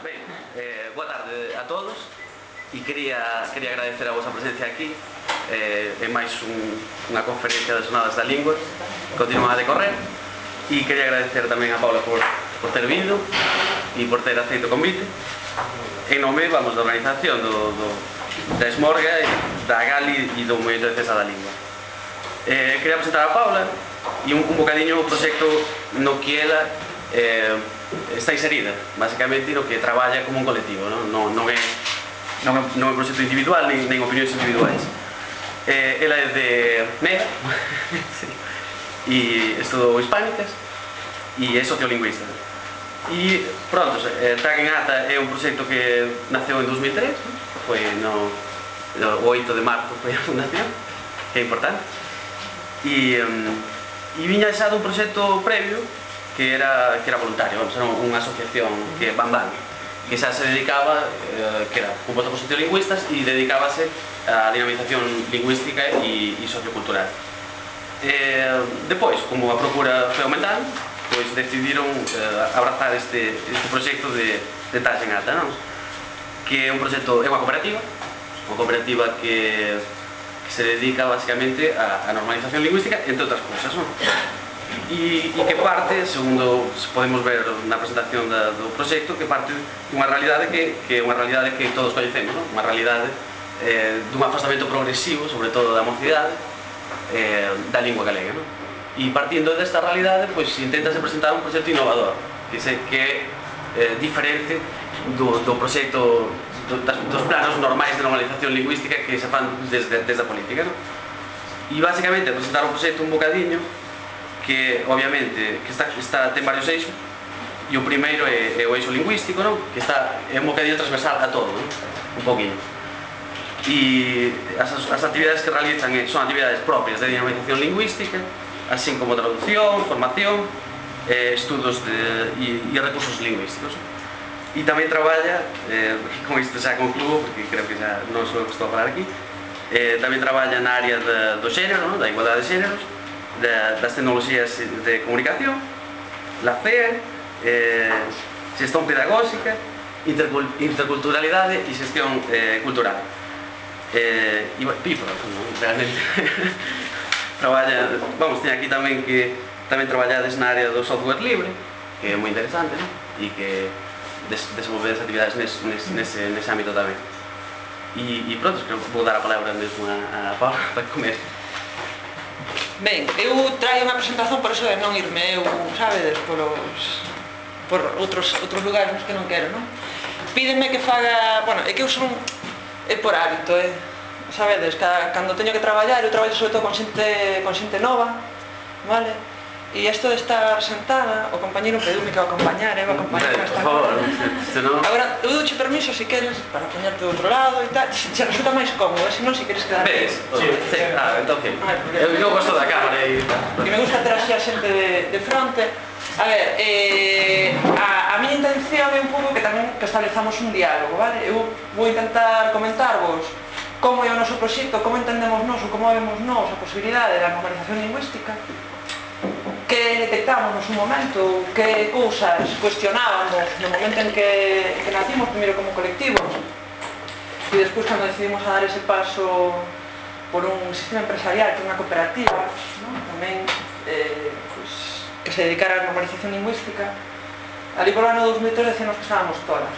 Ben, boa tarde a todos e quería agradecer a vosa presencia aquí en máis unha conferencia das Jornadas da Lingua que continúa a decorrer, e quería agradecer tamén a Paula por ter vindo e por ter aceito o convite en nome, da organización da Esmorga, da Gali e do Movimento de Defensa da Lingua. Quería presentar a Paula e un bocadiño o proxecto no que ela está inserida, basicamente no que traballa como un colectivo, non é un proxecto individual nin opinións individuais. Ela é de Mega e estudou hispánicas e é sociolingüista. E pronto, Traga en Ata é un proxecto que naceu en 2003, foi no 8 de marzo foi a fundación, que é importante, e viña xa dun proxecto previo que era voluntario, era unha asociación que é Bambam, que xa se dedicaba, que era composta por sociolingüistas e dedicábase á dinamización lingüística e sociocultural. Depois, como a procura foi aumentando, pois decidiron abrazar este proxecto de Traga en Ata, que é un proxecto, é unha cooperativa que se dedica basicamente á normalización lingüística, entre outras cousas, e que parte, segundo podemos ver na presentación do proxecto, que parte dunha realidade que é unha realidade que todos coñecemos, unha realidade dun afastamento progresivo, sobre todo da mocidade, da lingua galega. E partindo desta realidade, pois intentase presentar un proxecto innovador, que é diferente do proxecto dos planos normais de normalización lingüística que se fan desde a política. E basicamente presentar un proxecto un bocadiño que obviamente ten varios eixos, e o primeiro é o eixo lingüístico, que é un bocadinho transversal a todo, un poquinho. E as actividades que realizan son actividades propias de dinamización lingüística, así como traducción, formación, estudos e recursos lingüísticos. E tamén traballa, con isto xa concluo, porque creo que xa non sou o que estou a falar aquí, tamén traballa na área do xénero, da igualdade de xéneros, das tecnologías de comunicación, la FEA, xestión pedagóxica, interculturalidade e xestión cultural. E realmente traballa, teña aquí tamén que tamén traballades na área do software libre, que é moi interesante, e que desenvolver as actividades nese ámbito tamén. E pronto, creo que vou dar a palabra mesmo a Paula para comer. Ben, eu traio unha presentación por eso de non irme eu, sabedes, por outros lugares nos que non quero, non? Pídeme que faga, bueno, é que eu son, é por hábito, sabedes, cando teño que traballar, eu traballo sobre todo con xente nova, vale? E isto de estar sentada, o compañeiro pediume que o acompañara, eu acompañara hasta agora. Agora, eu douche permiso, se queres, para poñerte do outro lado e tal, se resulta máis cómodo, se non, se queres quedar... Ves? Entón que... Eu gosto da cámara e... Que me gusta ter así a xente de fronte. A ver, a miña intención é un pouco que tamén establezamos un diálogo, vale? Eu vou intentar comentarvos como é o noso proxecto, como entendemos nós ou como vemos nós a posibilidade da normalización lingüística, que detectamos no seu momento, que cousas cuestionábamos no momento en que nacimos, primeiro como colectivo, e despois cando decidimos a dar ese paso por un sistema empresarial, que é unha cooperativa, tamén que se dedicara á normalización lingüística. Ali polo ano 2003 decíamos que estábamos todas,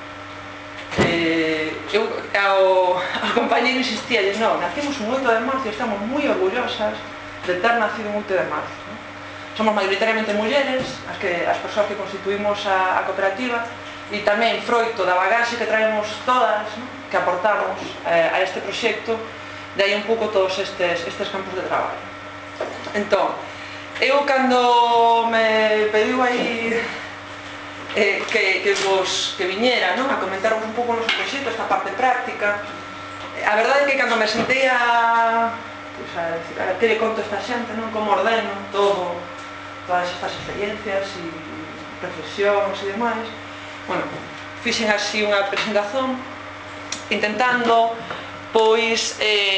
eu ao compañeiro insistíalles, nacimos un 8 de marzo e estamos moi orgullosas de ter nacido un 8 de marzo. Somos maioritariamente mulleres, as persoas que constituímos a cooperativa, e tamén froito da bagaxe que traemos todas, que aportamos a este proxecto, de aí un pouco todos estes campos de traballo. Entón, eu cando me pediu aí que viñera a comentarvos un pouco o noso proxecto, esta parte práctica, a verdade é que cando me sentei a decir, que le conto a esta xente, como ordeno todas estas experiencias e reflexións e demais, fixen así unha presentación intentando, pois,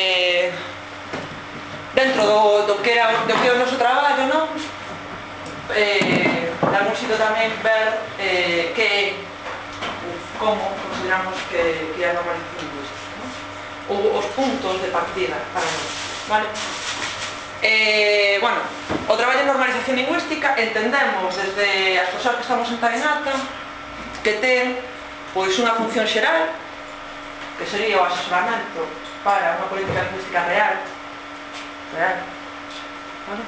dentro do que é o noso traballo, en algún sitio tamén ver que como consideramos que é a normalización lingüística, non? Ou os puntos de partida para nós, vale? Bueno, o traballo de normalización lingüística entendemos desde as persoas que estamos en Tainata que ten pois unha función xeral que sería o asesoramento para unha política lingüística real, vale?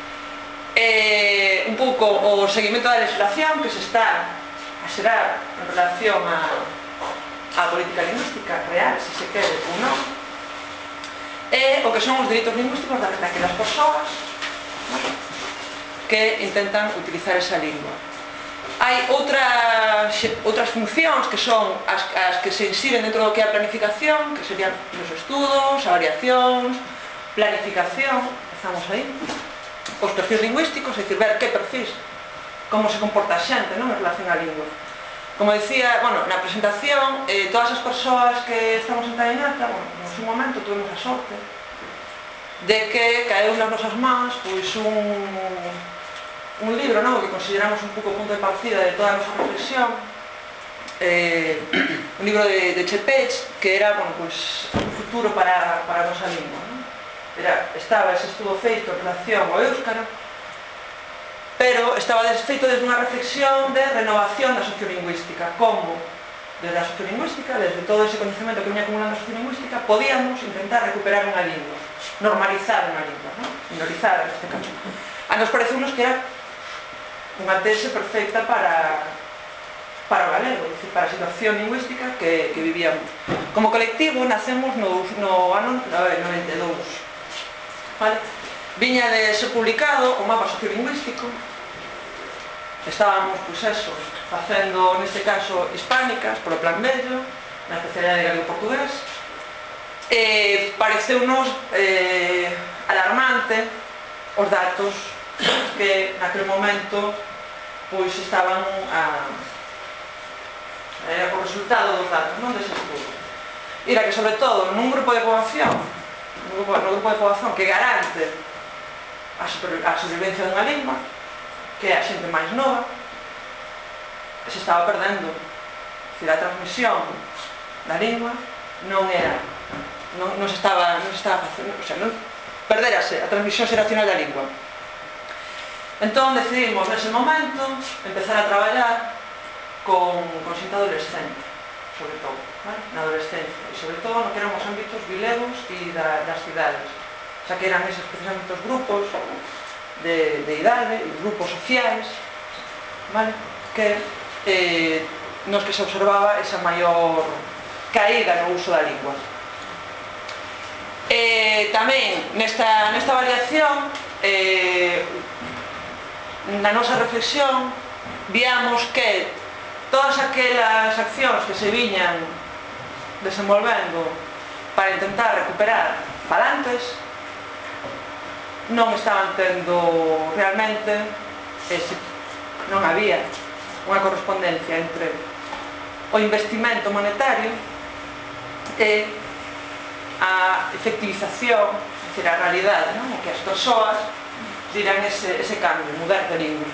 Un pouco o seguimento da legislación que se está a xerar en relación á política lingüística real, se se quere ou non, e o que son os dereitos lingüísticos daquelas persoas, vale, que intentan utilizar esa lingua. Hai outras funcións que son as que se insiden dentro do que é a planificación, que serían os estudos, avaliacións, planificación, estamos aí, os perfis lingüísticos, é dicir, ver que perfis, como se comporta a xente, non, en relación á lingua. Como decía, bueno, na presentación, todas as persoas que estamos en Tainata, bueno, no seu momento tuvemos a sorte de que caeu nas nosas mans pois un libro, non, que consideramos un pouco punto de partida de toda a nosa reflexión, un libro de Chepech, que era, bueno, pois, un futuro para a nosa lingua, non? Estaba ese estudo feito en relación ao éuscaro, pero estaba feito desde unha reflexión de renovación da sociolingüística, como desde a sociolingüística, desde todo ese conhecimento que viña acumulando a sociolingüística, podíamos intentar recuperar unha lingua, normalizar unha lingua, non? Minorizar, neste caso. A nos pareceunos que era unha tese perfecta para o galego, é dicir, para a situación lingüística que vivíamos. Como colectivo nacemos no ano 92, vale? Viña de ser publicado o mapa sociolingüístico, estábamos, pois eso, facendo, neste caso, hispánicas, polo plan bello, na especialidade de galego-portugués, e pareceunos alarmante os datos que naquele momento pois estaban o resultado dos datos, non, dese estudo. Era que, sobre todo, nun grupo de poboación, que garante a sobrevivencia dunha lingua, que é a xente máis nova, se estaba perdendo. A transmisión da lingua non se estaba facendo, o sea, non perderase a transmisión xeracional da lingua. Entón decidimos nese momento empezar a traballar con xente adolescente, sobre todo, vale? Na adolescencia, e sobre todo no que eran os ámbitos vilegos e das cidades, xa que eran eses precisamente os grupos de idade e grupos sociais, vale? Que nos que se observaba esa maior caída no uso da lingua. Tamén nesta variación, na nosa reflexión, víamos que todas aquelas accións que se viñan desenvolvendo para intentar recuperar falantes non estaban tendo realmente non había unha correspondencia entre o investimento monetario e a efectivización, é dicir, a realidade, non? Que as persoas dirán ese cambio, mudar de lingua.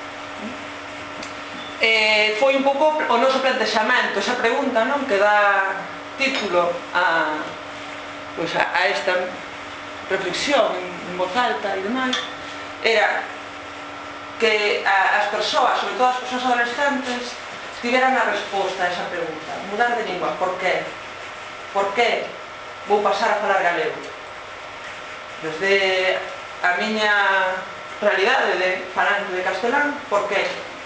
Foi un pouco o noso plantexamento, esa pregunta, non, que dá título a esta reflexión en voz alta e demais, era que as persoas, sobre todo as persoas adolescentes, tiveran a resposta a esa pregunta: mudar de lingua, por qué? Por qué vou pasar a falar galego? Desde a miña realidade de falante de castelán, por qué?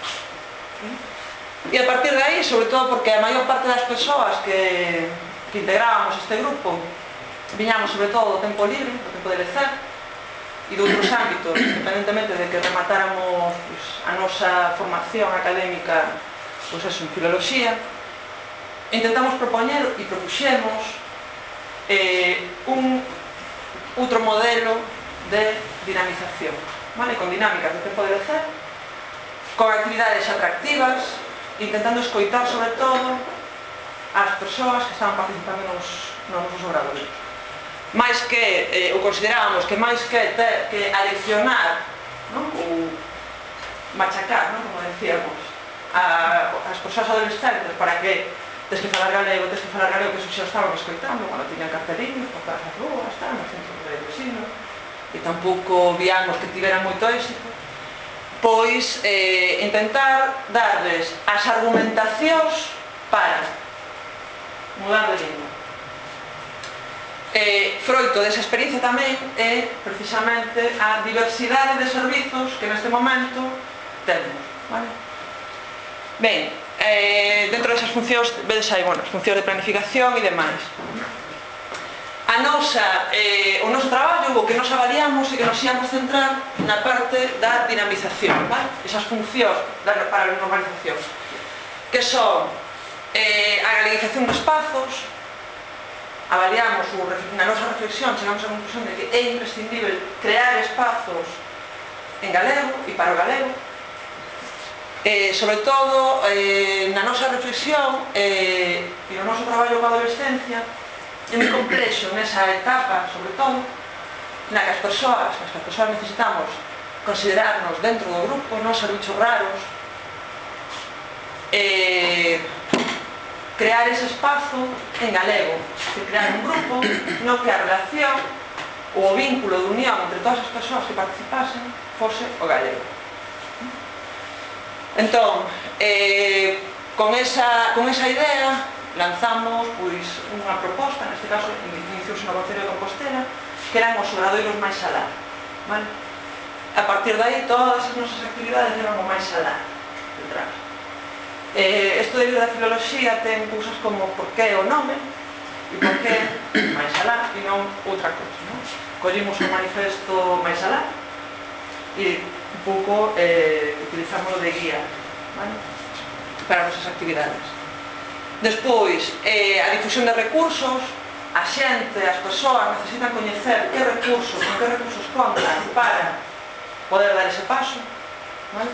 E a partir de aí, sobre todo porque a maior parte das persoas que integrábamos este grupo viñamos sobre todo do tempo libre, do tempo de lecer e de outros ámbitos, independentemente de que rematáramos a nosa formación académica en filoloxía, intentamos propoñer e propuxemos un outro modelo de dinamización, vale? Con dinámicas de tempo de lecer, con actividades atractivas, intentando escoitar sobre todo as persoas que estaban participando nos nosos obradoiros. Mais que, o considerábamos que máis que aleccionar, non? Ou machacar, non? Como decíamos, as persoas adolescentes para que tens que falar galego, que eso xa estaban escoitando cando tiñan carteliños por todas as rúas, nos centros de ensino, e tampouco víamos que tiveran moito éxito. Pois intentar darles as argumentacións para mudar de lingua. Froito desa experiencia tamén é precisamente a diversidade de servizos que neste momento temos, vale? Ben, dentro desas funcións vedes aí, as funcións de planificación e demais. O noso traballo, o que nos avaliamos e que nos íamos centrar na parte da dinamización, vale? Esas funcións para a normalización, que son a galenización de espazos. Avaliamos, na nosa reflexión chegamos á conclusión de que é imprescindible crear espazos en galego e para o galego. Sobre todo, na nosa reflexión e no noso traballo coa adolescencia, é moi complexo nesa etapa, sobre todo, na que as persoas necesitamos considerarnos dentro do grupo, non ser bichos raros, crear ese espazo en galego, crear un grupo no que a relación ou o vínculo de unión entre todas as persoas que participasen fose o galego. Entón, con esa idea lanzamos unha proposta, neste caso iniciouse no Concello de Compostela, que eran os obradoiros máis alá, vale? A partir de aí todas as nosas actividades eran o máis alá detrás. Isto de da filoloxía ten cousas como por que o nome e por que máis alá e non outra cousa, non? Collimos o manifesto máis alá e un pouco utilizámoslo de guía, vale? Para as nosas actividades. Despois, a difusión de recursos. A xente, as persoas necesitan coñecer que recursos, con que recursos contan para poder dar ese paso, vale?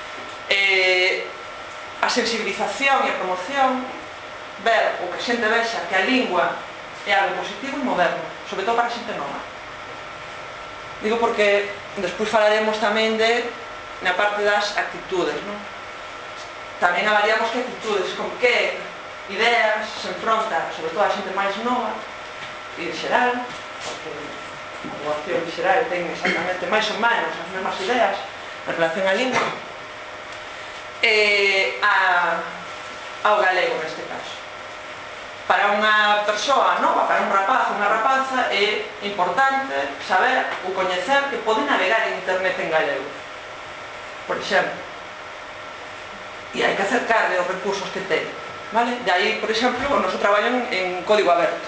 A sensibilización e a promoción, ver o que a xente vexa que a lingua é algo positivo e moderno, sobre todo para a xente nova. Digo porque despois falaremos tamén na parte das actitudes, non? Tamén avaliamos que actitudes, con que ideas se enfronta, sobre todo a xente máis nova e en xeral, porque a poboación en xeral ten exactamente máis ou menos as mesmas ideas en relación á lingua, ao galego neste caso. Para unha persoa nova, para un rapaz ou unha rapaza, é importante saber ou coñecer que pode navegar en internet en galego, por exemplo, e hai que acercarle os recursos que ten, vale? De aí, por exemplo, o noso traballo en código aberto.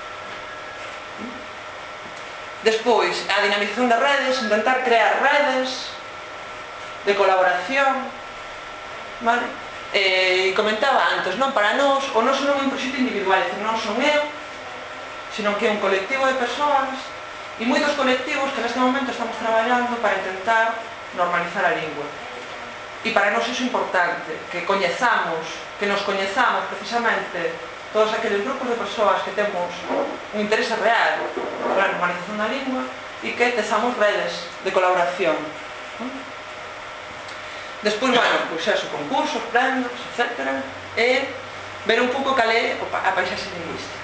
Despois, a dinamización de redes, intentar crear redes de colaboración, vale? E comentaba antes, non? Para nós, o noso non é un proxecto individual, é dicir, non son eu, sino que é un colectivo de persoas e moitos colectivos que neste momento estamos traballando para intentar normalizar a lingua. E para nós iso é importante, que nos coñezamos precisamente todos aqueles grupos de persoas que temos un interese real para a normalización da lingua e que tezamos redes de colaboración. Despois, pois eso, concursos, premios, etc. E ver un pouco cal é a paisaxe lingüística.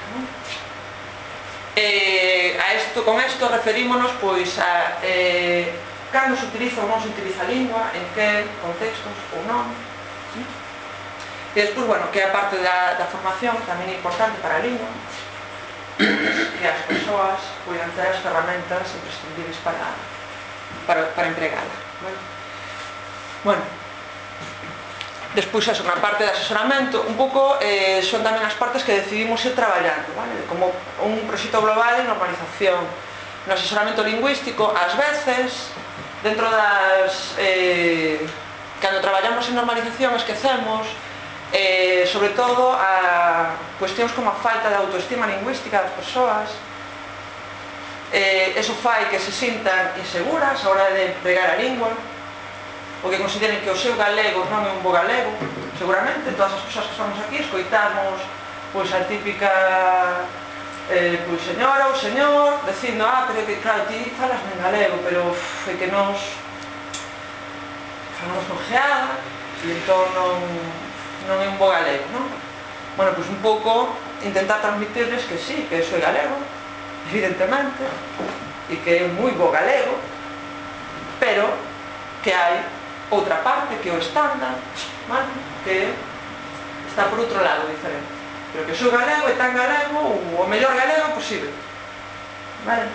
Con isto referímonos pois a cando se utiliza ou non se utiliza a lingua, en que contextos ou non. E despois, que a parte da formación tamén é importante para a lingua, que as persoas poidan ter as ferramentas imprescindibles para empregala. Despois, na parte de asesoramento, un pouco son tamén as partes que decidimos ir traballando, como un proxecto global de normalización. No asesoramento lingüístico, ás veces, dentro das... Cando traballamos en normalización esquecemos, sobre todo, a cuestións como a falta de autoestima lingüística das persoas. Eso fai que se sintan inseguras a hora de empregar a lingua, ou que consideren que o seu galego non é un bo galego. Seguramente todas as persoas que estamos aquí escoitamos pois a típica señora ou señor dicindo, pero que claro, ti falas en galego, pero é que nos falamos nojeada, e entón non é un bo galego, non? Bueno, pois un pouco intentar transmitirles que sí, que soy galego, evidentemente, e que é un moi bo galego, pero que hai outra parte, que é o estándar, vale? Que está por outro lado diferente, pero que soy galego e tan galego, o mellor galego posible, vale?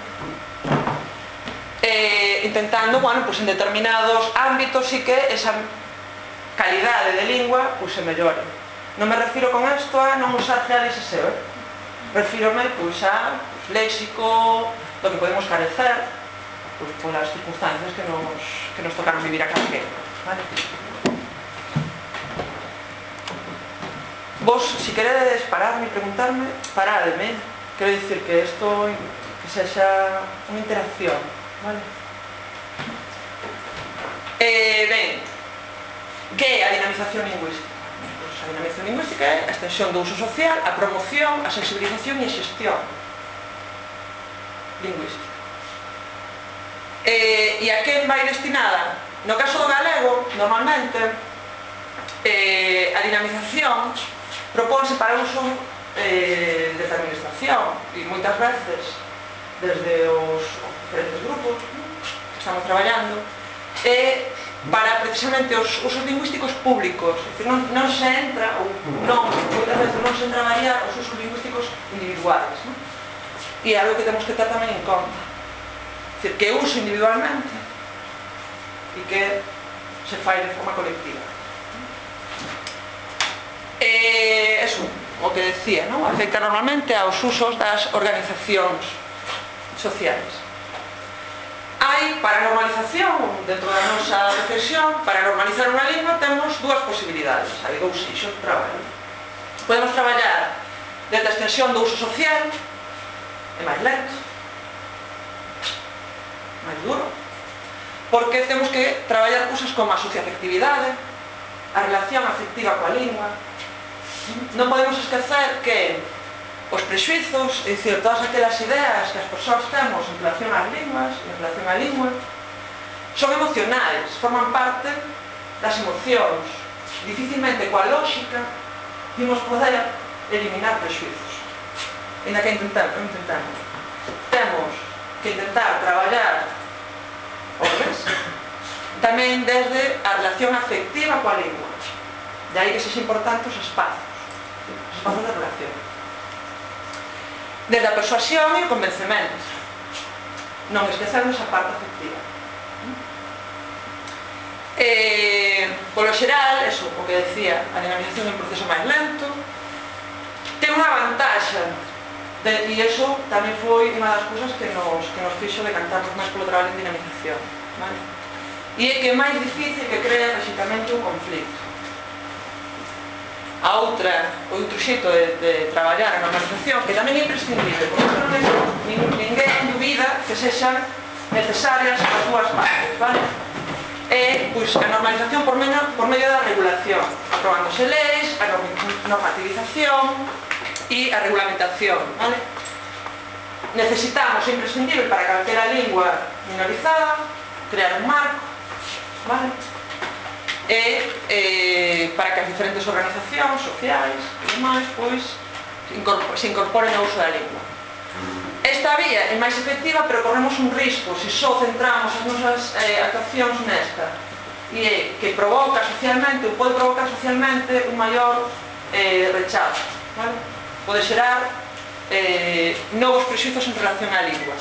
Intentando, bueno, pues en determinados ámbitos sí que esa calidade de lingua pues se mellore. Non me refiro con isto a non usar geades e seo, refírome pues a léxico do que podemos carecer pues polas circunstancias que nos tocaron vivir a calquera, vale? Vos, si queredes pararme e preguntarme, parademe. Quero dicir que isto que sexa unha interacción, vale? Ben, que é a dinamización lingüística? Pues a dinamización lingüística é a extensión do uso social, a promoción, a sensibilización e a xestión lingüística. E a quen vai destinada? No caso do galego, normalmente, a dinamización propónse para uso desde a administración e moitas veces desde os diferentes grupos que estamos traballando para precisamente os usos lingüísticos públicos. É dicir, non se entra, ou non, moitas veces non se entra a variar os usos lingüísticos individuales, non? E é algo que temos que ter tamén en conta. É dicir, que uso individualmente e que se fai de forma colectiva. Eso, o que decía, non? Afecta normalmente aos usos das organizacións sociais. Hai, para a normalización, dentro da nosa reflexión, para normalizar unha lingua temos dúas posibilidades, hai dous eixos de traballo. Podemos traballar desde a extensión do uso social, é máis lento, máis duro, porque temos que traballar cousas como a socioafectividade, a relación afectiva coa lingua. Non podemos esquecer que os prexuizos, é dicir, todas aquelas ideas que as persoas temos en relación ás linguas, en relación á lingua, son emocionais, forman parte das emocións. Dificilmente coa lógica imos poder eliminar prexuizos. Ainda que intentamos. Temos que intentar traballar tamén desde a relación afectiva coa lingua. De aí que sexa importante os espacios de relación. Desde a persuasión e o convencemento, non esquecernos a parte afectiva. Polo xeral, eso, o que decía, a dinamización é un proceso máis lento, ten unha vantaxe, e iso tamén foi unha das cousas que nos fixo decantarnos máis polo traballo en dinamización, vale? E é que é máis difícil que crea lógicamente un conflito. O outro xeito de traballar a normalización, que tamén é imprescindible, porque ninguén dubida que sexan necesarias as dúas partes, vale? É, pois, a normalización por medio da regulación, aprobándose leis, a normativización e a regulamentación, vale? Necesitamos, é imprescindible para calquera lingua minorizada, crear un marco, vale? E para que as diferentes organizacións sociais e demais pois se incorporen ao uso da lingua. Esta vía é máis efectiva, pero corremos un risco se só centramos as nosas actuacións nesta, e é que provoca socialmente, ou pode provocar socialmente un maior rechazo, vale? Pode xerar novos prexuizos en relación á lingua.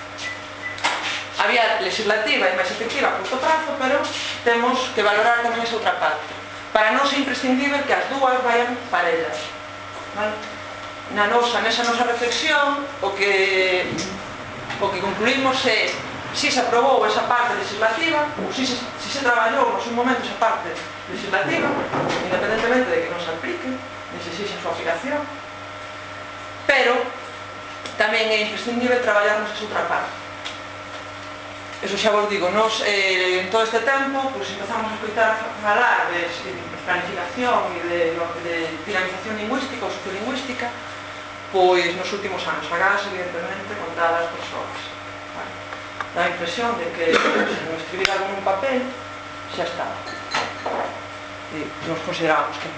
A vía legislativa é máis efectiva a curto prazo, pero temos que valorar tamén esa outra parte. Para nós é imprescindible que as dúas vayan parellas, vale? Nesa nosa reflexión, o que concluímos é se se aprobou esa parte legislativa, ou se se traballou no seu momento esa parte legislativa, independentemente de que non se aplique, nem se exixa a súa aplicación, pero tamén é imprescindible traballar nesa outra parte. Eso xa vos digo, nos en todo este tempo pues, empezamos a escoitar falar de planificación e de dinamización lingüística ou sociolingüística pois nos últimos anos, agás evidentemente contadas persoas, vale? Dá a impresión de que se non escribir algo nun papel xa está. e nos consideramos que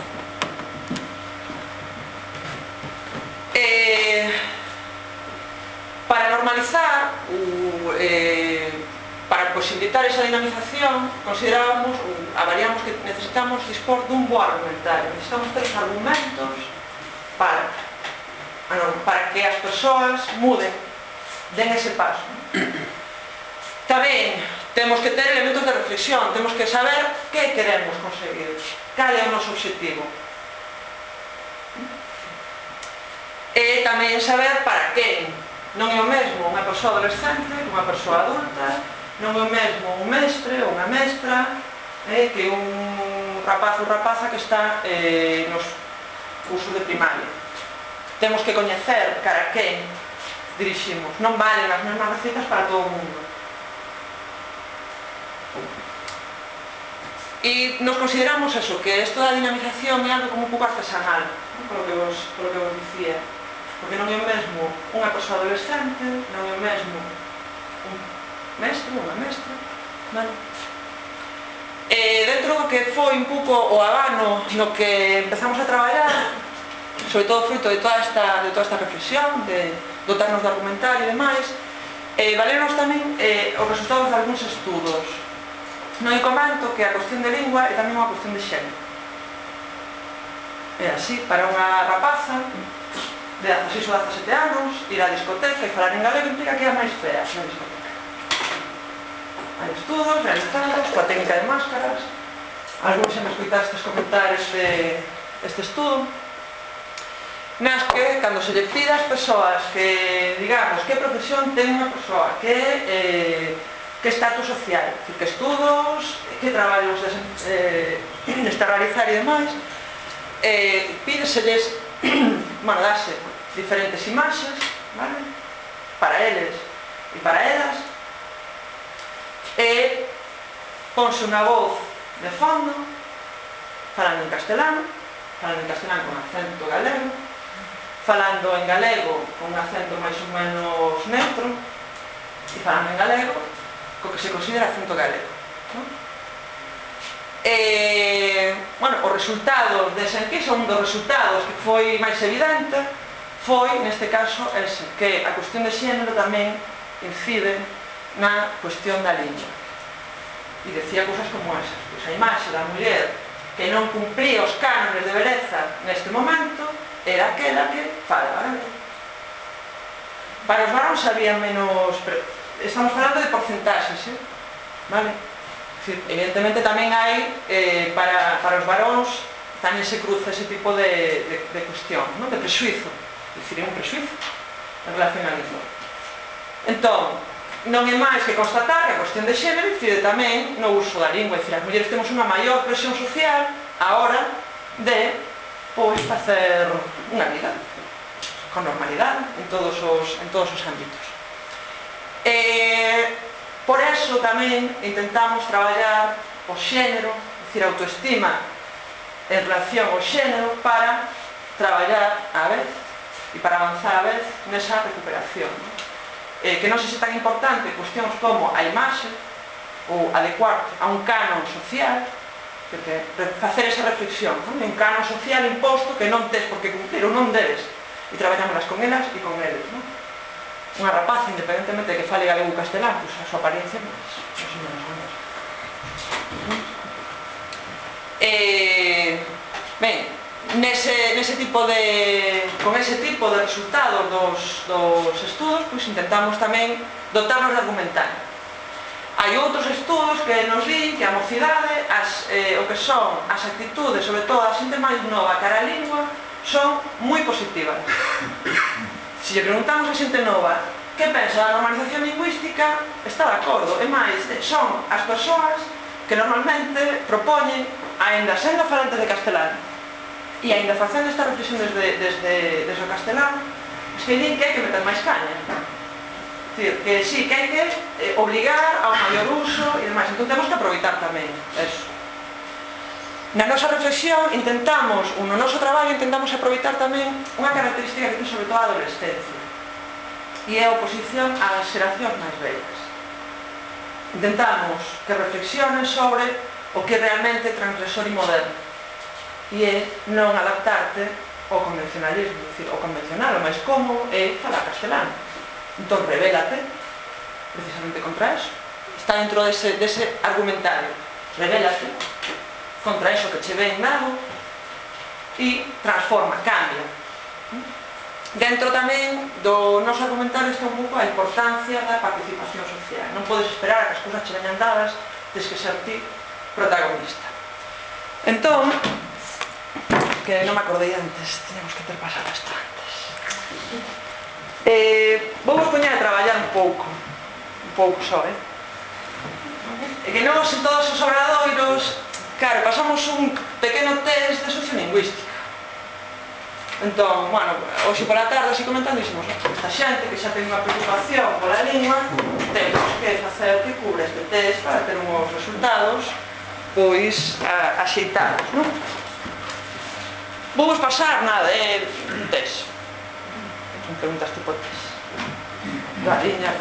para normalizar para posibilitar esa dinamización avaliamos que necesitamos dispor dun bo argumentario, necesitamos ter os argumentos para que as persoas muden, den ese paso. Tamén temos que ter elementos de reflexión, temos que saber que queremos conseguir, cal é o noso objetivo. E tamén saber para quen. Non é o mesmo unha persoa adolescente que unha persoa adulta, non é o mesmo un mestre ou unha mestra que un rapaz ou rapaza que está nos cursos de primaria. Temos que coñecer cara a quen diriximos. Non valen as mesmas recetas para todo o mundo. E nos consideramos eso, que isto da dinamización é algo como un pouco artesanal, polo que vos dicía. Porque non é o mesmo unha persoa adolescente, non é o mesmo un mestre, unha mestra, vale? Dentro do que foi un pouco o abano no que empezamos a traballar, sobre todo fruto de toda esta reflexión, de dotarnos de argumentar e demais, valernos tamén os resultados de algúns estudos. Non comento que a cuestión de lingua é tamén unha cuestión de xénero. É así, para unha rapaza de 16 ou 17 anos, ir á discoteca e falar en galego implica que é a máis fea na discoteca. Hai estudos realizados coa técnica de máscaras. Algúns xa me escoitastes comentar este estudo, nas que, cando se lle pide ás persoas que, digamos, que profesión ten unha persoa, que estatus social, que estudos, que traballos está a realizar e demais, pídeselles, bueno, darse diferentes imaxes, vale? Para eles e para elas, e ponse unha voz de fondo, falando en castelán con acento galego, falando en galego con un acento máis ou menos neutro, e falando en galego co que se considera acento galego, non? Bueno, os resultados desa enquisa, un dos resultados que foi máis evidente foi, neste caso, ese, que a cuestión de xénero tamén incide na cuestión da lingua. E decía cousas como esas, pois a imaxe da muller que non cumplía os cánones de beleza neste momento era aquela que falaba galego. Para os varóns había menos... Estamos falando de porcentaxes, vale? Evidentemente tamén hai, para os varóns, tamén se cruza ese tipo de cuestión, de prexuizo. É dicir, é un prexuizo en relación á lingua. Entón, non é máis que constatar que a cuestión de xénero incide tamén no uso da lingua. É dicir, as mulleres temos unha maior presión social a hora de, pois, facer unha vida con normalidade en todos os ámbitos. Por eso tamén intentamos traballar o xénero, é dicir, a autoestima en relación ao xénero, para traballar á vez e para avanzar á vez nesa recuperación. Que non sei se tan importante cuestións como a imaxe ou adecuar a un canon social, porque facer esa reflexión, un canon social imposto que non tes por que cumplir ou non debes, e traballámolas con elas e con eles. Unha rapaza, independentemente de que fale galego ou castelán, pois a súa apariencia máis ou menos ganas. Ben, con ese tipo de resultados dos estudos, pois intentamos tamén dotarnos de argumentario. Hai outros estudos que nos din que a mocidade, o que son as actitudes, sobre todo a xente máis nova cara a lingua, son moi positivas. Se lle preguntamos a xente nova que pensa da normalización lingüística, está de acordo. É máis, son as persoas que normalmente propoñen, aínda sendo falantes de castelán e aínda facendo esta reflexión desde o castelán, que din que hai que meter máis caña. Que sí, que hai que obligar ao maior uso e demais. Entón temos que aproveitar tamén eso. Na nosa reflexión no noso traballo intentamos aproveitar tamén unha característica que ten sobre todo a adolescencia, e é a oposición ás xeracións máis vellas. Intentamos que reflexionen sobre o que realmente é transgresor e moderno, e é non adaptarte ao convencionalismo, dicir, o convencional, o máis cómodo é falar castelano. Entón, rebélate precisamente contra eso. Está dentro dese argumentario. Rebélate contra eso que che ven dado e transforma, cambia. Dentro tamén do noso argumentario está un pouco a importancia da participación social. Non podes esperar a que as cousas che veñan dadas, tens que ser ti protagonista. Entón, que non me acordei antes, teníamos que ter pasado isto antes. Vou vos poñer a traballar un pouco só, E que nós en todos os obradoiros, claro, pasamos un pequeno test de sociolingüística. Entón, bueno, hoxe pola tarde así comentando dixemos, esta xente que xa ten unha preocupación pola lingua, temos que facer que cubra este test para ter uns resultados pois axeitados, non? Vou vos pasar nada, un test. Son preguntas tipo test. Das liñas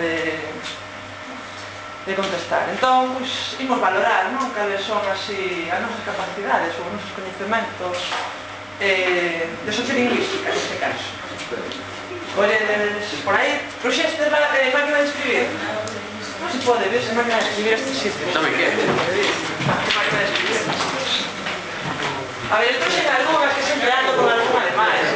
de contestar. Entón, pois, imos valorar, non? Cales son así as nosas capacidades ou os nosos coñecementos de sociolingüística, neste caso. Podes, por aí, proxestes máquina de escribir? Non se pode, ves, máquina de escribir estes sitios. Non me quede. Máquina de escribir estes sitios. A ver, eu trouxe algunhas que sempre ando con algunha de máis,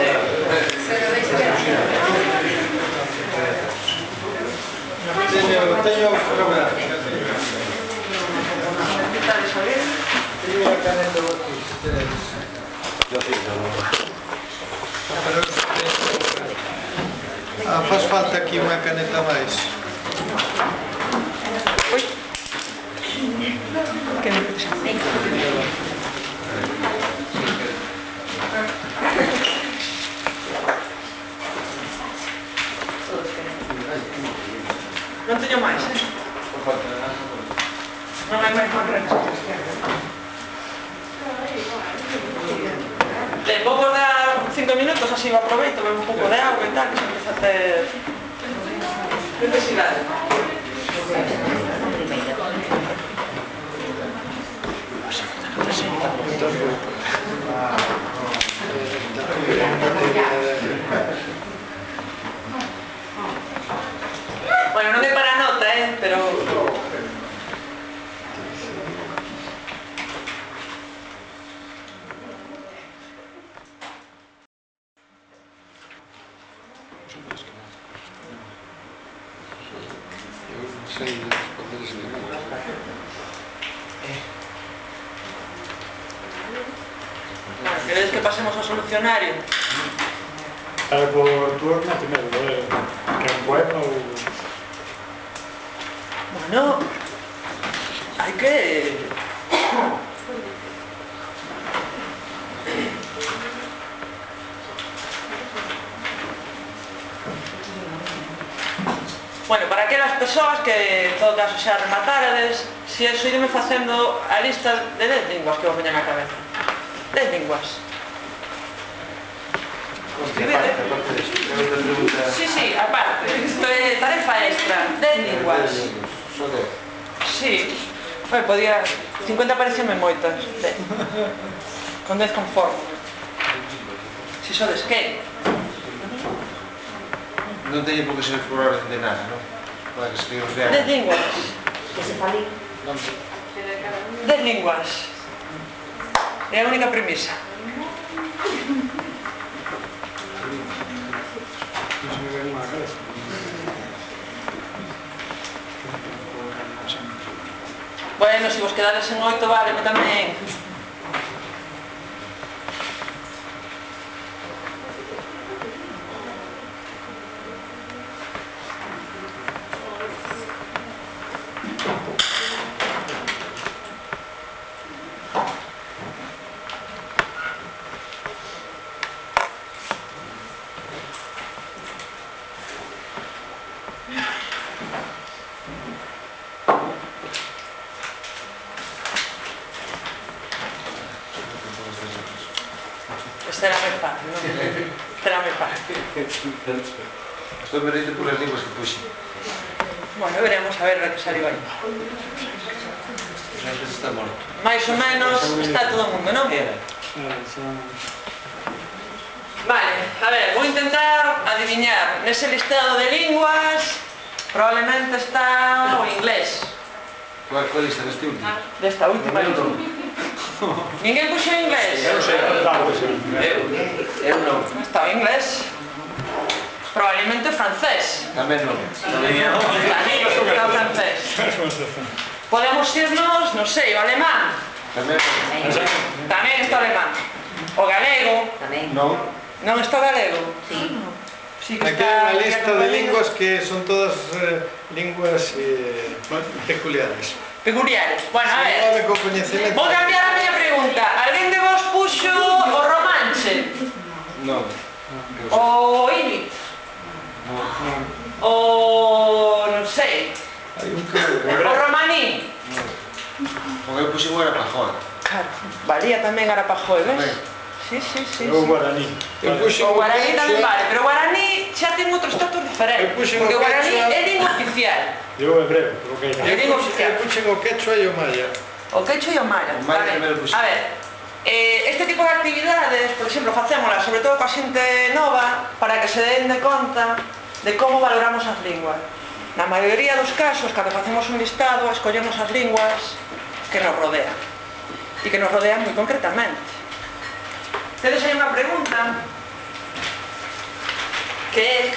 Teño problema. Que tal de saber? Teño a caneta aquí, se tenéis. Faz falta aquí unha caneta máis. Oi. Que me pesa? Non teño máis, Non hai máis concretos. Vou vos dar 5 minutos, así o aproveito, bebo un pouco de agua e tal, que se empeza a ter necesidade. Bueno, non é para nota, pero... Queredes que pasemos ao solucionario? Por turno, primeiro, que é un poema ou... Bueno, hai que... Bueno, para aquelas persoas que, en todo caso, xa rematarades, se eso irme facendo a lista de 10 linguas que vos veñan á cabeza. 10 linguas. Sí, aparte. Isto é tarefa extra. 10 linguas. Sí. Podía... 50 parecíanme moitas. Con 10 conforme. Si sodes que? Non teño por que ser por orden de nada, non? Para que escribimos ben. 10 linguas. Que se fali. 10 linguas. É a única premisa. Bueno, se vos quedades en 8, váleme tamén. Este era moi fácil, non? Este era moi fácil. Estou merendo por as linguas que puxe. Bueno, veremos a ver o que saliu aí. Sempre se está morto. máis ou menos está todo o mundo, non? Vale, a ver, vou intentar adiviñar. Nese listado de linguas probablemente está o inglés. Cuál lista deste último? Desta última lista. Ninguén puxo inglés? Eu non. Está o inglés. Probablemente o francés. Tamén non. Tamén está o francés. Podemos irnos, non sei, o alemán. Tamén non. Tamén está o alemán. O galego. Non. Non está o galego? Sí que Aquí hai está... unha lista de linguas que son todas linguas peculiares. Peculiares. Bueno, a ver. Nove con coñecemento. Vou cambiar a miña pregunta. Alguén de vos puxo o romanche? Non. O inuit? O... non sei. Hai un que... O romaní? O eu puxen o Arapajoa. Claro, valía tamén Arapajoe, ves? Tamén. Sí, sí, sí. Eu guaraní. Eu puxen O guaraní tamén quechua. vale, pero o guaraní xa ten outro estatus diferente. Eu puxen Porque o o guaraní quechua. é lingua oficial. Eu hebreo, creo que Eu era. digo oficial. Eu puxen o quechua e o maya. O quechua e o maya. O maya Vale. tamén o puxen. A ver, este tipo de actividades, por exemplo, facémolas sobre todo coa xente nova para que se den de conta de como valoramos as linguas. Na maioría dos casos, cando facemos un listado, escollemos as linguas que nos rodean. E que nos rodean moi concretamente. Tedes aí unha pregunta que é: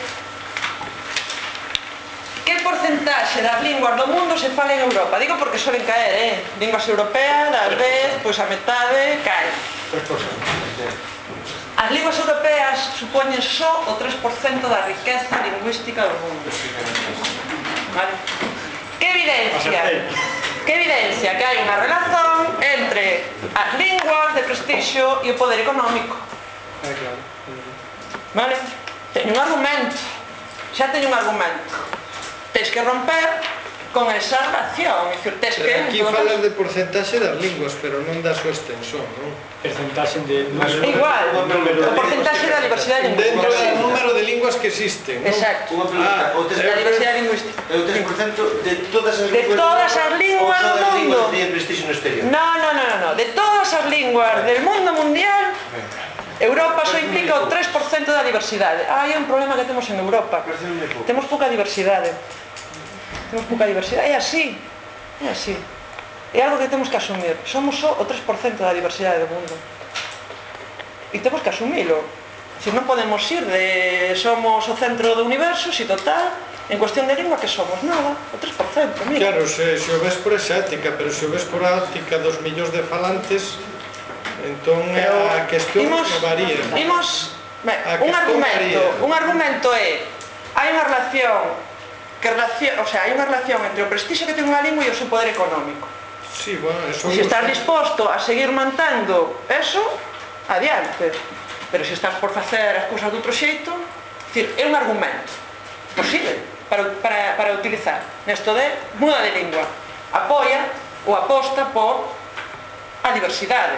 que porcentaxe das linguas do mundo se fala en Europa? Digo porque suelen caer, linguas europeas, ás veces, pois a metade cae. 3%. As linguas europeas supoñen só o 3% da riqueza lingüística do mundo. Vale? Que evidencia? Que evidencia que hai unha relación entre as linguas de prestixio e o poder económico. Claro. Vale? Teño un argumento. Xa teño un argumento. Tens que romper con esa relación. É dicir, tens que... Aquí falas de porcentaxe das linguas, pero non da súa extensión, non? Percentaxe de... Igual, o porcentaxe da diversidade Dentro lingüística. do número de linguas que existen, non? Exacto. Unha pregunta. O Da diversidade lingüística. É o 3% de todas as De linguas todas as linguas ou só do das mundo. linguas que teñen prestixio no exterior? No. De todas as linguas del mundo mundial, Europa só implica o 3% da diversidade. Hai un problema que temos en Europa. Temos pouca diversidade. Temos pouca diversidade. É así. É así. É algo que temos que asumir. Somos só o 3% da diversidade do mundo. E temos que asumilo. Se non podemos ir de somos o centro do universo, si total, en cuestión de lingua que somos nada, o 3%, mira. Claro, se o ves por esa ética, pero se o ves por a óptica dos millóns de falantes, entón a cuestión que varía. Imos, ben, A un cuestión argumento é, hai unha relación hai unha relación entre o prestixio que ten unha lingua e o seu poder económico. Sí, bueno, eso... Se estás disposto a seguir mantendo eso, adiante. Pero se estás por facer as cousas de outro xeito, é un argumento posible para utilizar nesto de muda de lingua. Apoia ou aposta por a diversidade.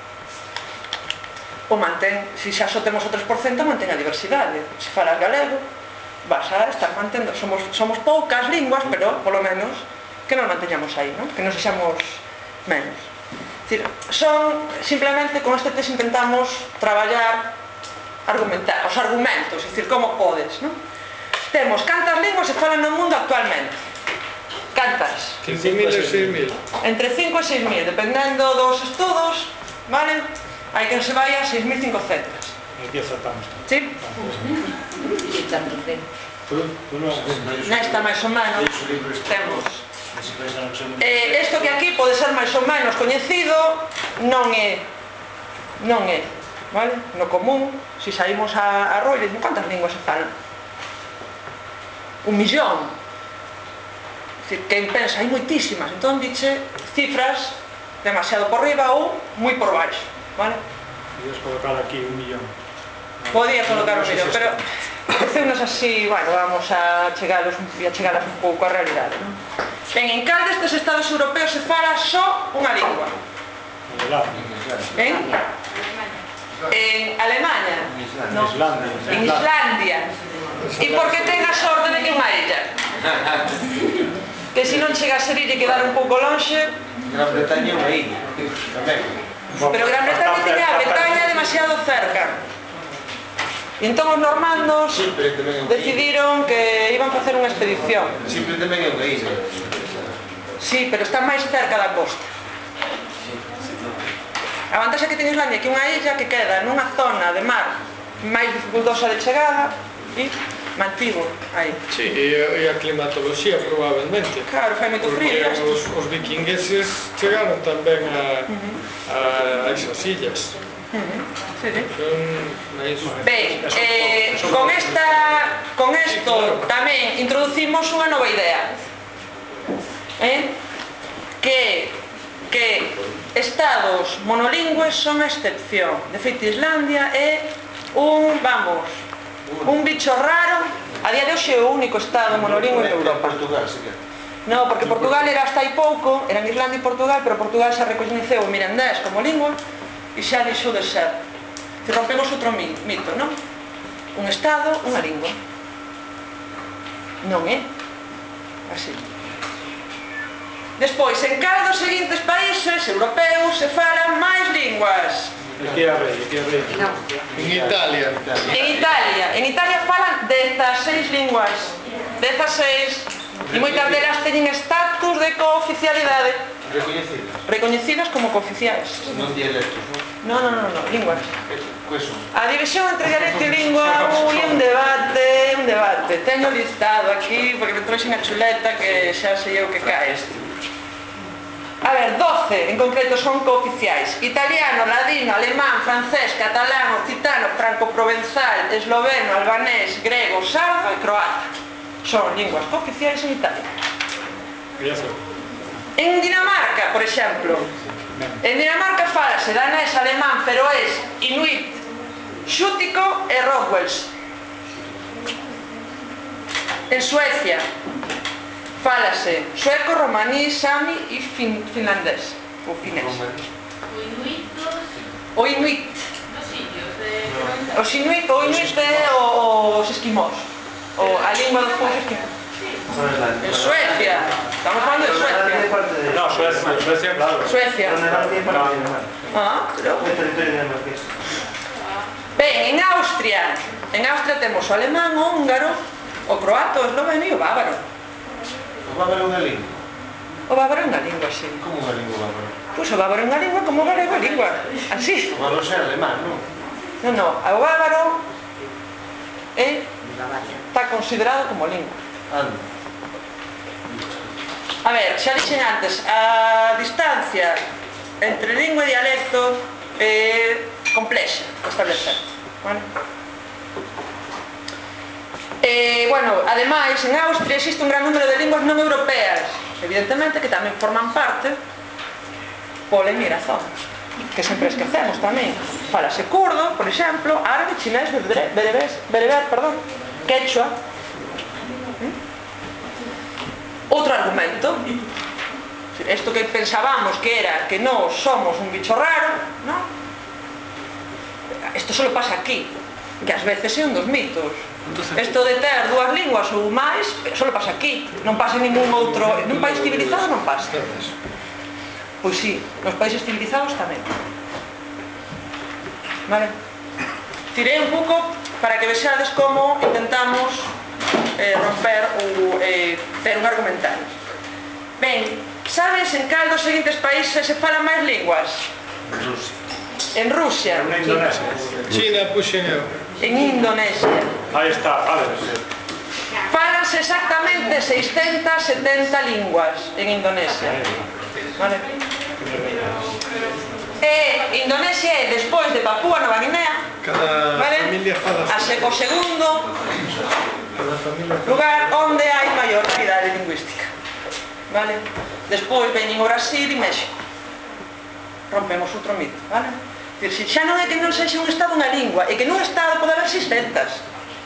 O mantén, se xa só temos o 3%, mantén a diversidade. Se falas galego, vas a estar mantendo. Somos poucas linguas, pero polo menos que nos manteñamos aí, non? Que non sexamos menos. Son, simplemente, con este test intentamos traballar, argumentar, os argumentos, é dicir, como podes, non? Temos cantas linguas se falan no mundo actualmente? Cantas? 5.000 e 6.000. Entre 5 e 6.000, dependendo dos estudos, vale? Hai quen se vai a 6.500. Aquí acertamos. Sí? Nesta, máis ou menos, temos... Isto que aquí pode ser máis ou menos coñecido, non é, vale? No común, se saímos a roi, dicen, cantas linguas se falan? 1 millón. Quen pensa, hai moitísimas, entón diche cifras demasiado por riba ou moi por baixo, vale? Podías colocar aquí 1 millón. Podía colocar 1 millón, pero facemos así, bueno, vamos a chegalas un pouco á realidade, non? Ben, en cal destes estados europeos se fala só unha lingua? En Alemania. No. En Islandia. E por que ten a sorte de que unha illa? que se non chega a ser ir e quedar un pouco lonxe. Gran Bretaña é unha illa, tamén. Pero Gran Bretaña tiña a Bretaña demasiado cerca. E entón os normandos decidiron que iban facer unha expedición. Sempre tamén é unha illa. Sí, pero está máis cerca da costa. A vantaxe que ten Islandia é que unha illa que queda nunha zona de mar máis dificultosa de chegada e mantivo aí. Sí, e a climatoloxía probablemente. Claro, fai moito frío. Porque os vikingueses chegaron tamén a esas illas. Sí, sí. Ben, con esto tamén introducimos unha nova idea, que estados monolingües son a excepción. De feito, Islandia é un bicho raro. A día de hoxe é o único estado monolingüe de Europa. Portugal, se quer. No, porque Portugal era hasta hai pouco, eran Islandia e Portugal, pero Portugal xa recoñeceu o mirandés como lingua e xa deixou de ser. Se rompemos outro mito, non? Un estado, unha lingua. Non é así. Despois, en cada dos seguintes países europeos se falan máis linguas. Aquí é a rei. En Italia. En Italia falan 16 linguas. 16. E moitas delas teñen estatus de cooficialidade. Recoñecidas. Recoñecidas como cooficiais. Non dialectos, non? No, linguas. Que son? A división entre dialecto e lingua, un debate. Teño listado aquí, porque me trouxe unha chuleta que xa sei eu que cae. A ver, 12 en concreto son cooficiais: italiano, ladino, alemán, francés, catalán, occitano, franco-provenzal, esloveno, albanés, grego, sardo e croata. Son linguas cooficiais en Italia. En Dinamarca, por exemplo, en Dinamarca falase danés, alemán, feroés, inuit, xútico e rothwels. En Suecia falase sueco, romaní, sami e finlandés ou finés. O inuit. O inuit é os esquimós, a lingua dos povos esquimós. En Suecia, estamos falando de Suecia. No, Suecia, claro. Suecia. Ben, en Austria temos o alemán, o húngaro, o croata, o esloveno e o bávaro. O bávaro é unha lingua? O bávaro é unha lingua, sí. Como unha lingua bávaro? Pois o bávaro é unha lingua como o galego é lingua, así. O bávaro é alemán, non? Non, o bávaro está considerado como lingua. Anda. A ver, xa dixen antes, a distancia entre lingua e dialecto é complexa de establecer, vale? Bueno, ademais, en Austria existe un gran número de linguas non europeas, evidentemente, que tamén forman parte pola inmigración, que sempre esquecemos tamén. Falase kurdo, por exemplo, árabe, chinés, bereber, quechua. Outro argumento, isto que pensábamos que era que nós somos un bicho raro, non? Isto só pasa aquí, que ás veces é un dos mitos. Isto de ter dúas linguas ou máis só pasa aquí, non pasa en ningún outro, nun país civilizado non pasa. Pois sí, nos países civilizados tamén. Vale? Tirei un pouco para que vexades como intentamos romper ou ter un argumentario. Ben, sabes en cal dos seguintes países se falan máis linguas? En Rusia. En Indonesia. China, puxen eu. En Indonesia. Aí está, vale. Fálanse exactamente 670 linguas en Indonesia. Vale? E Indonesia é, despois de Papúa Nova Guinea, Cada familia fala o segundo lugar onde hai maior variedade lingüística. Vale? Despois veñen o Brasil e México. Rompemos outro mito, vale? Se xa non é que non sexa un estado unha lingua, é que nun estado pode haber 600.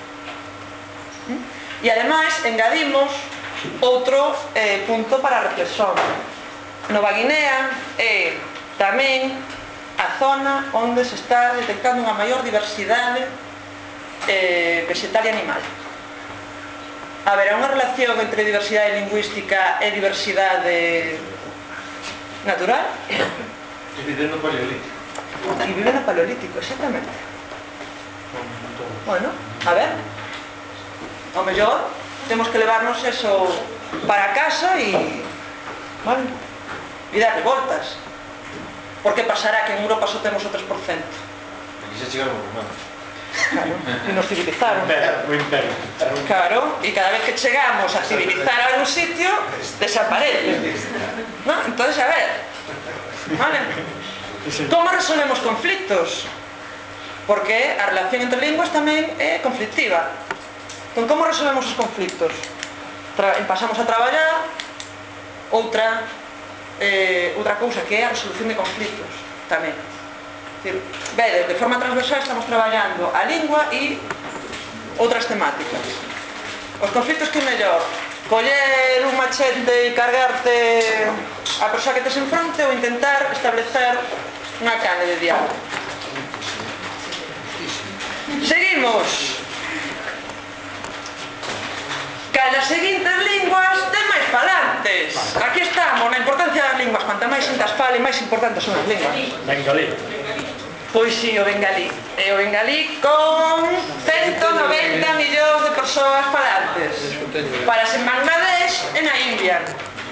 E ademais engadimos outro punto para a reflexión. Nova Guinea é tamén a zona onde se está detectando unha maior diversidade vegetal e animal. A ver, hai unha relación entre diversidade lingüística e diversidade natural? E viver no paleolítico. E vive no paleolítico, exactamente. Bueno, a ver, ao mellor temos que levarnos eso para casa e, vale, e darle voltas. Por que pasará que en Europa só temos o 3%? Aquí se chegaron os romanos. Claro, e nos civilizaron. O imperio. Claro, e cada vez que chegamos a civilizar a algún sitio, desaparece. ¿No? Entonces, a ver, ¿vale? Como resolvemos conflictos? Porque a relación entre linguas tamén é conflictiva. Entón, como resolvemos os conflictos? Pasamos a traballar outra cousa que é a resolución de conflictos tamén. Vedes, de forma transversal estamos traballando a lingua e outras temáticas. Os conflictos que é mellor coller un machete e cargarte a persoa que tes en fronte ou intentar establecer unha canle de diálogo. Seguimos. Cada seguintes linguas ten máis falantes. Aquí estamos, na importancia das linguas. Cuanta máis xentas fale, máis importantes son as linguas. Bengalí. Pois si, o bengalí. E o bengalí con 190 millóns de persoas falantes. Paras en Bangladesh e na India.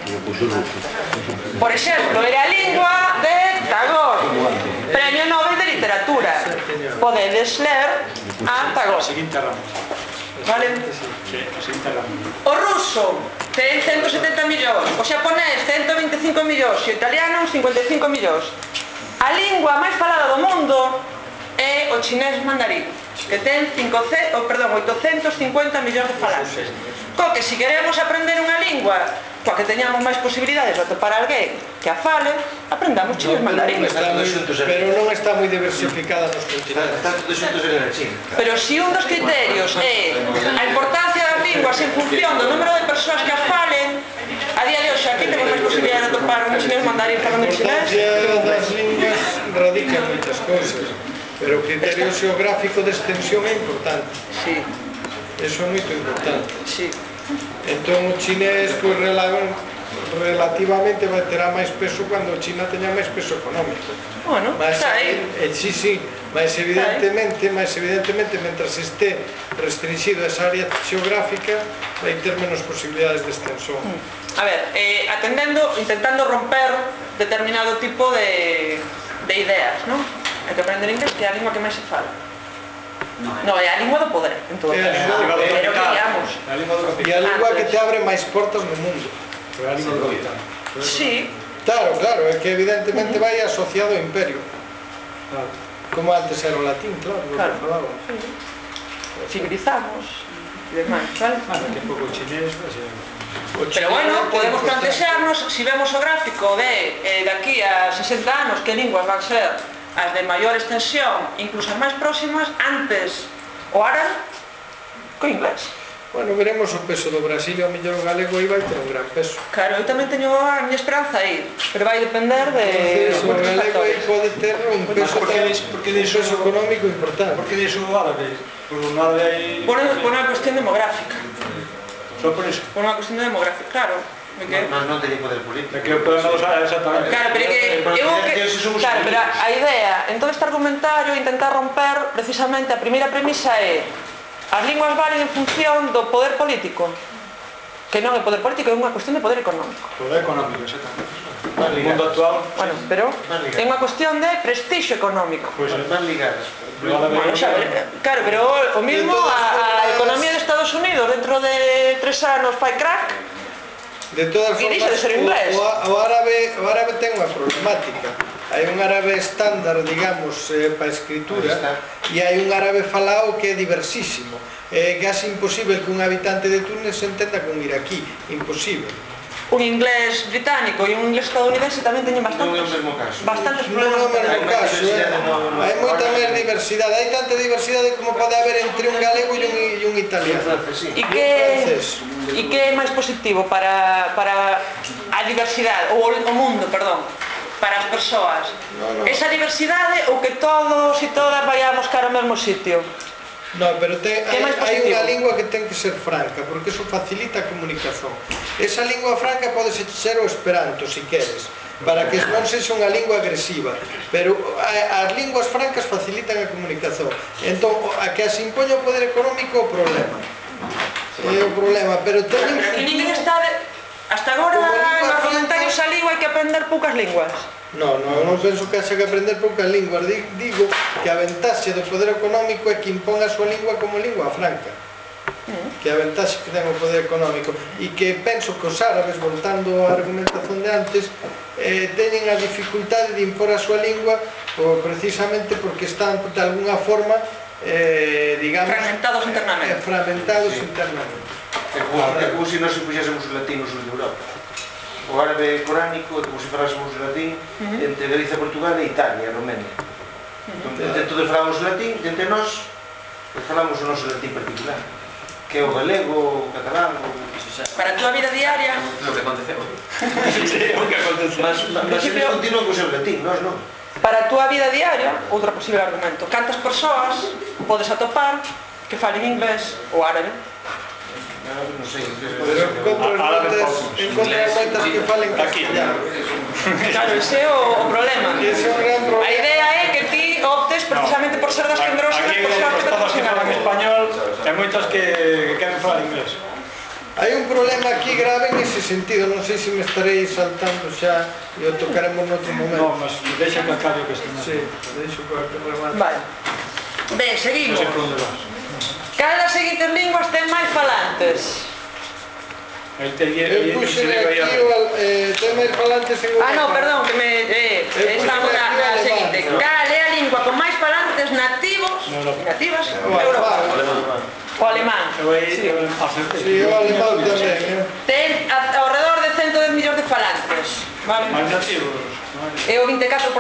Por exemplo, era a lingua de Tagore, Premio Nobel de Literatura. Podedes ler a Tagore. Seguinte ramo. Vale? Sí, seguinte ramo. O ruso ten 170 millóns, o xaponés 125 millóns e o italiano 55 millóns. A lingua máis falada do mundo é o chinés mandarín, que ten 850 millóns de falantes. Co que, se queremos aprender unha lingua coa que teñamos máis posibilidades de atopar alguén que a fale, aprendamos chinés mandarín. Pero non está moi diversificada nos continentes. Están todos xuntos en China. Pero se un dos criterios é a importancia das linguas en función do número de persoas que as falen, a día de hoxe aquí temos máis posibilidades de atopar un chinés mandarín falando A chinés. importancia das linguas radica en moitas cousas, pero o criterio xeográfico de extensión é importante. Sí, Eso é moito importante. sí. Entón o chinés, pois, relativamente vai terá máis peso cando China teña máis peso económico. Bueno, Mas, está aí. sí, mas evidentemente, mentras este restringido esa área xeográfica, vai ter menos posibilidades de extensión. A ver, intentando romper determinado tipo de ideas, ¿no? Entre aprender inglés, que é a lingua que máis se fala. No, é a lingua do poder, en todo É a caso. lingua do Pero que digamos, A lingua do E capital. a lingua que te abre máis portas no mundo. A lingua do capital. sí, Claro, é que evidentemente vai asociado ao imperio. Claro. Como antes era o latín, claro, lo Claro. que falaba. civilizamos e demais, vale? Que pouco chinés, pues, O Pero chinés bueno, ten podemos importancia. plantexarnos, si vemos o gráfico de aquí a 60 anos, que linguas van ser as de maior extensión, incluso as máis próximas, antes o árabe co inglés. Bueno, veremos o peso do Brasil e o mellor o galego aí vai ter un gran peso. Claro, eu tamén teño a miña esperanza aí, pero vai depender de Entonces, o moitos galego aí factores. pode ter un peso, porque dixo económico importante. Por que dixo o árabe? Por un árabe aí... Por unha cuestión demográfica. Só por iso. Por unha cuestión demográfica, claro. Mas non teñen poder político. É que o podemos usar exactamente. Claro, pero que claro, pero a idea en todo este argumentario é intentar romper precisamente a primeira premisa é as linguas valen en función do poder político, que non é poder político, é unha cuestión de poder económico. Poder económico, exactamente. Van No mundo ligadas. actual, Bueno, pero é unha cuestión de prestixio económico. pois Van ligadas. Bueno, xa, claro, pero o mismo a economía de Estados Unidos dentro de 3 anos fai crack. De todas E deixa formas, de ser inglés. o árabe ten unha problemática. Hai un árabe estándar, digamos, para escritura, e hai un árabe falado que é diversísimo. É casi imposible que un habitante de Túnez se entenda con iraquí, imposible. Un inglés británico e un inglés estadounidense tamén teñen Non é o bastantes mesmo caso. bastantes Non é o problemas. mesmo caso, hai moita máis diversidade, hai tanta diversidade como pode haber entre un galego e un italiano. E que é máis positivo para a diversidade, ou o mundo, perdón, para as persoas? No. Esa diversidade ou que todos e todas vayamos cara ao mesmo sitio? No, pero máis hai positivo? unha lingua que ten que ser franca, porque eso facilita a comunicación. Esa lingua franca pode ser o esperanto, se queres, para que non sexa unha lingua agresiva, pero as linguas francas facilitan a comunicación. Entón, a que as impoña o poder económico, o problema. É o problema, pero teñen Pero que ninguén está hasta agora nos argumentarios a lingua hai que aprender poucas linguas. Non penso que haxa que aprender poucas linguas. Digo que a ventaxe do poder económico é que impón a súa lingua como lingua franca, que a ventaxe que ten o poder económico, e que penso que os árabes, voltando á argumentación de antes, teñen a dificultade de impor a súa lingua precisamente porque están de alguna forma digamos Fragmentados internamente. É como se nós puxésemos o latín no sur de Europa. O árabe coránico é como se falásemos o latín entre Galicia, Portugal e Italia, Romania. Entre todos falamos o latín, entre nós falamos o noso latín particular, que é o galego, o catalán. Para a túa vida diaria, Lo que aconteceu. Mas eles continúan co seu latín, nós non. para a túa vida diaria, outro posible argumento. Cantas persoas podes atopar que falen inglés ou árabe? Non sei, Pero encontras moitas que falen castellano. Claro, ese é o problema. Ese é un gran A problema. idea é que ti optes precisamente por ser das que engrosas Aquí por ser os que te todos que funcionan. falan español, hai moitos que queren falar inglés. Hai un problema aquí grave en ese sentido. Non sei se me estarei saltando xa e o tocaremos noutro Non, momento. mas deixa que acabe que este Sí, deixo para que remate. Vale. Ben, Non seguimos. sei por onde vas. Cal das seguintes linguas ten máis falantes? Aí te Eu puxe aquí ten máis falantes en Ah, no, perdón, que me... estamos na seguinte. Cal é a lingua con máis falantes nativos e nativas O de Europa? alemán. O alemán. Eu aí acertei. Sí, o alemán tamén, Ten ao redor de 110 millóns de falantes. Vale? Máis nativos. É o 24%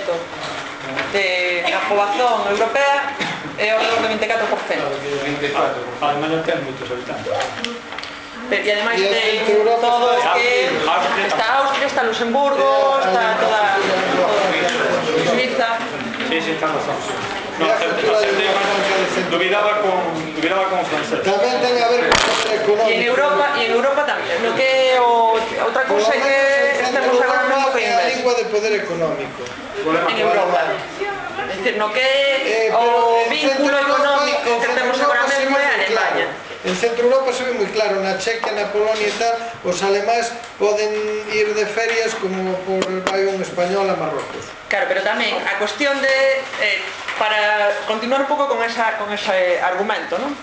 da poboación europea, é ao redor do 24%. Ah, A Alemanha ten moitos habitantes. E ademais E ten en Europa todo está que... Está Austria, está Luxemburgo, está toda Suiza. Sí, está razón. No, E a cultura acertei, alemán dubidaba con o francés. tamén ten a ver con o poder económico. E en Europa tamén. No que outra cousa é que estamos agora mesmo con é a inglés. lingua de poder económico. En Europa. É dicir, no que o vínculo económico que temos agora mesmo é a Alemania. En Centro Europa se ve moi claro, na Chequia, na Polonia e tal, os alemáns poden ir de ferias como por vai un español a Marrocos. Claro, pero tamén a cuestión de para continuar un pouco con ese argumento, non?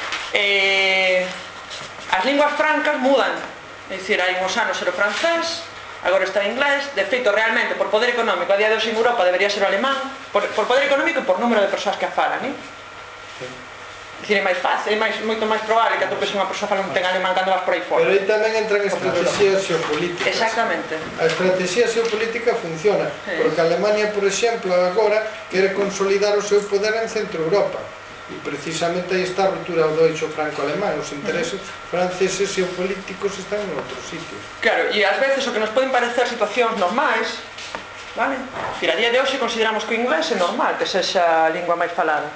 As linguas francas mudan. É dicir, hai uns anos era o francés, agora está o inglés. De feito, realmente, por poder económico, a día de hoxe en Europa debería ser o alemán, por poder económico e por número de persoas que a falan, non? É dicir, é máis fácil, é moito máis probable que atopes unha persoa falando en alemán cando vas por aí fora. Pero aí tamén entran estrategias geopolíticas. Exactamente. A estrategia geopolítica funciona, porque Alemania, por exemplo, agora quere consolidar o seu poder en Centro Europa. E precisamente aí está a ruptura do eixo franco-alemán. Os intereses franceses geopolíticos están en outros sitios. Claro, e ás veces o que nos poden parecer situacións normais, vale? A día de hoxe consideramos que o inglés é normal que sexa a lingua máis falada.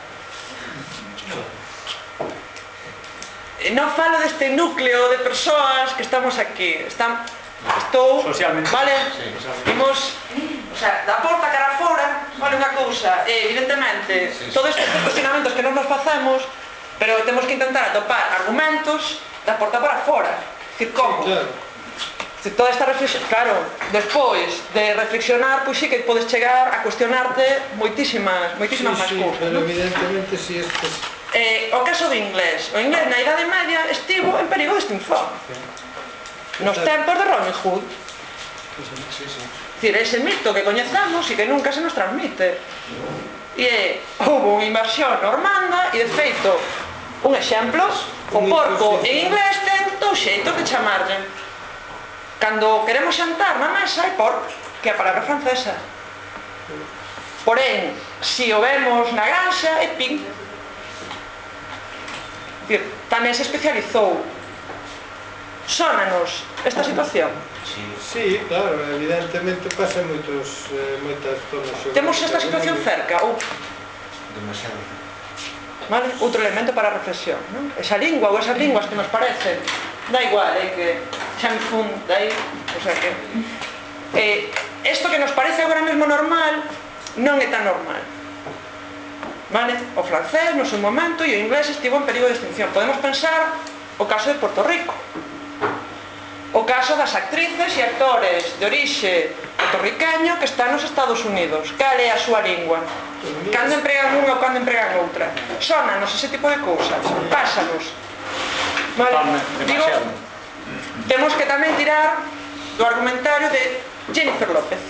Non falo deste núcleo de persoas que estamos aquí. Estou... Socialmente. Vale? Sí, Imos... O sea, da porta cara fora, vale unha cousa, evidentemente, todos estes cuestionamentos que non nos facemos, pero temos que intentar atopar argumentos da porta para fora. Que como? Claro. Se toda esta reflexión, claro, despois de reflexionar, pois sí que podes chegar a cuestionarte moitísimas máis cousas, pero non? evidentemente si estes... O caso do inglés. O inglés na Idade Media estivo en perigo de extinción. Nos tempos de Robin Hood. É dicir, ese mito que coñezamos e que nunca se nos transmite. E houve unha invasión normanda e, de feito, un exemplo, o porco en inglés ten dous xeitos de chamarlle. Cando queremos xantar na mesa hai porco, que é a palabra francesa. Porén, se o vemos na ganxa, é pin. Tamén se especializou. Sónanos esta situación? Sí, claro, evidentemente pasa en moitas zonas. Temos esta situación cerca ou Demasiado. vale? Outro elemento para a reflexión, non? Esa lingua ou esas linguas que nos parecen, da igual, que xa me fun dai, o sea que isto que nos parece agora mesmo normal non é tan normal, vale? O francés no seu momento e o inglés estivo en perigo de extinción. Podemos pensar o caso de Puerto Rico, o caso das actrices e actores de orixe puertorriqueño que están nos Estados Unidos. Cal é a súa lingua? Cando empregan unha ou cando empregan outra? Sónanos ese tipo de cousas, pásanos, vale? Digo, temos que tamén tirar do argumentario de Jennifer López.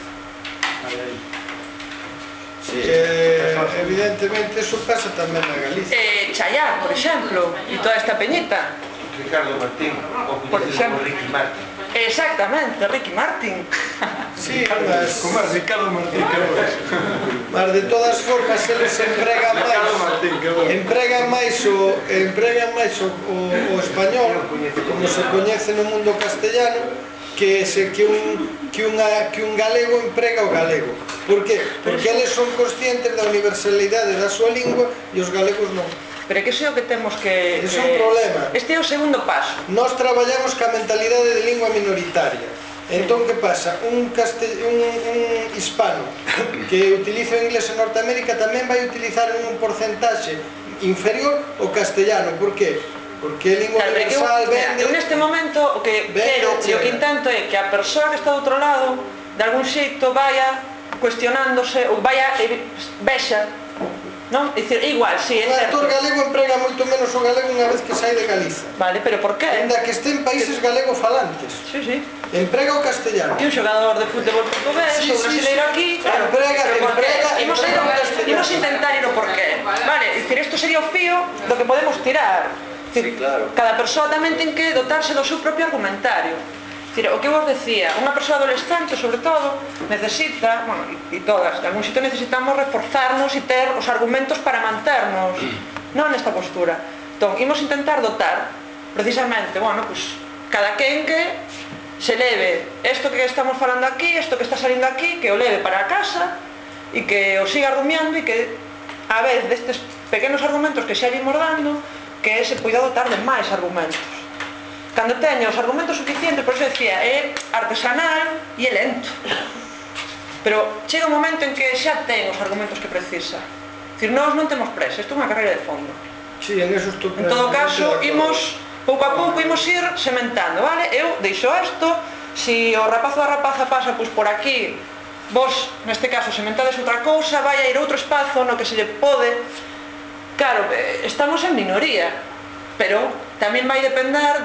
Sí, evidentemente eso pasa tamén na Galicia. Chayanne, por exemplo, e toda esta peñita. Ricardo Martín, o coñecido como Ricky Martin. Exactamente, Ricky Martin. Sí, mas... Como é Ricardo Martín, que bo. Mas de todas formas eles empregan máis o español, como se coñece no mundo castellano, que un galego emprega o galego. Por que? Porque eles son conscientes da universalidade da súa lingua e os galegos non. Pero é que iso é o que temos que... Ese é un problema. Este é o segundo paso. Nós traballamos ca mentalidade de lingua minoritaria. Entón, que pasa? Un hispano que utiliza o inglés en Norteamérica tamén vai utilizar un porcentaxe inferior o castellano. Por que? Porque é lingua universal, vende... Eu neste momento o que quero e o que intento é que a persoa que está do outro lado de algún xeito vaya cuestionándose ou vaya vexa, non? É dicir, igual, sí, é certo. O actor galego emprega moito menos o galego unha vez que sai de Galiza. Vale, pero por qué? Ainda que este en países galego falantes. Sí, sí. Emprega o castellano. E un xogador de fútbol portugués ou brasileiro aquí, claro. Imos intentar ir o porqué. Vale, é dicir, isto sería o fío do que podemos tirar. Sí, claro. Cada persoa tamén ten que dotarse do seu propio argumentario. O que vos decía, unha persoa adolescente, sobre todo, necesita, bueno, e todas, de algún sitio necesitamos reforzarnos e ter os argumentos para manternos, non nesta postura. Entón, imos intentar dotar, precisamente, bueno, pues, cada quen que se leve isto que estamos falando aquí, isto que está salindo aquí, que o leve para a casa, e que o siga rumiando, e que, a vez destes pequenos argumentos que xa imos dando, que se poida dotar de máis argumentos. Cando teño os argumentos suficientes, por eso decía, é artesanal e é lento. Pero chega un momento en que xa ten os argumentos que precisa. É dicir, nós non temos presa, isto é unha carreira de fondo. Sí, en eso estou en todo caso, imos, pouco a pouco, imos ir sementando, vale? Eu deixo isto, se o rapazo ou a rapaza pasa pois por aquí, vos, neste caso, sementades outra cousa, vai a ir outro espazo no que se lle pode. Claro, estamos en minoría, pero tamén vai depender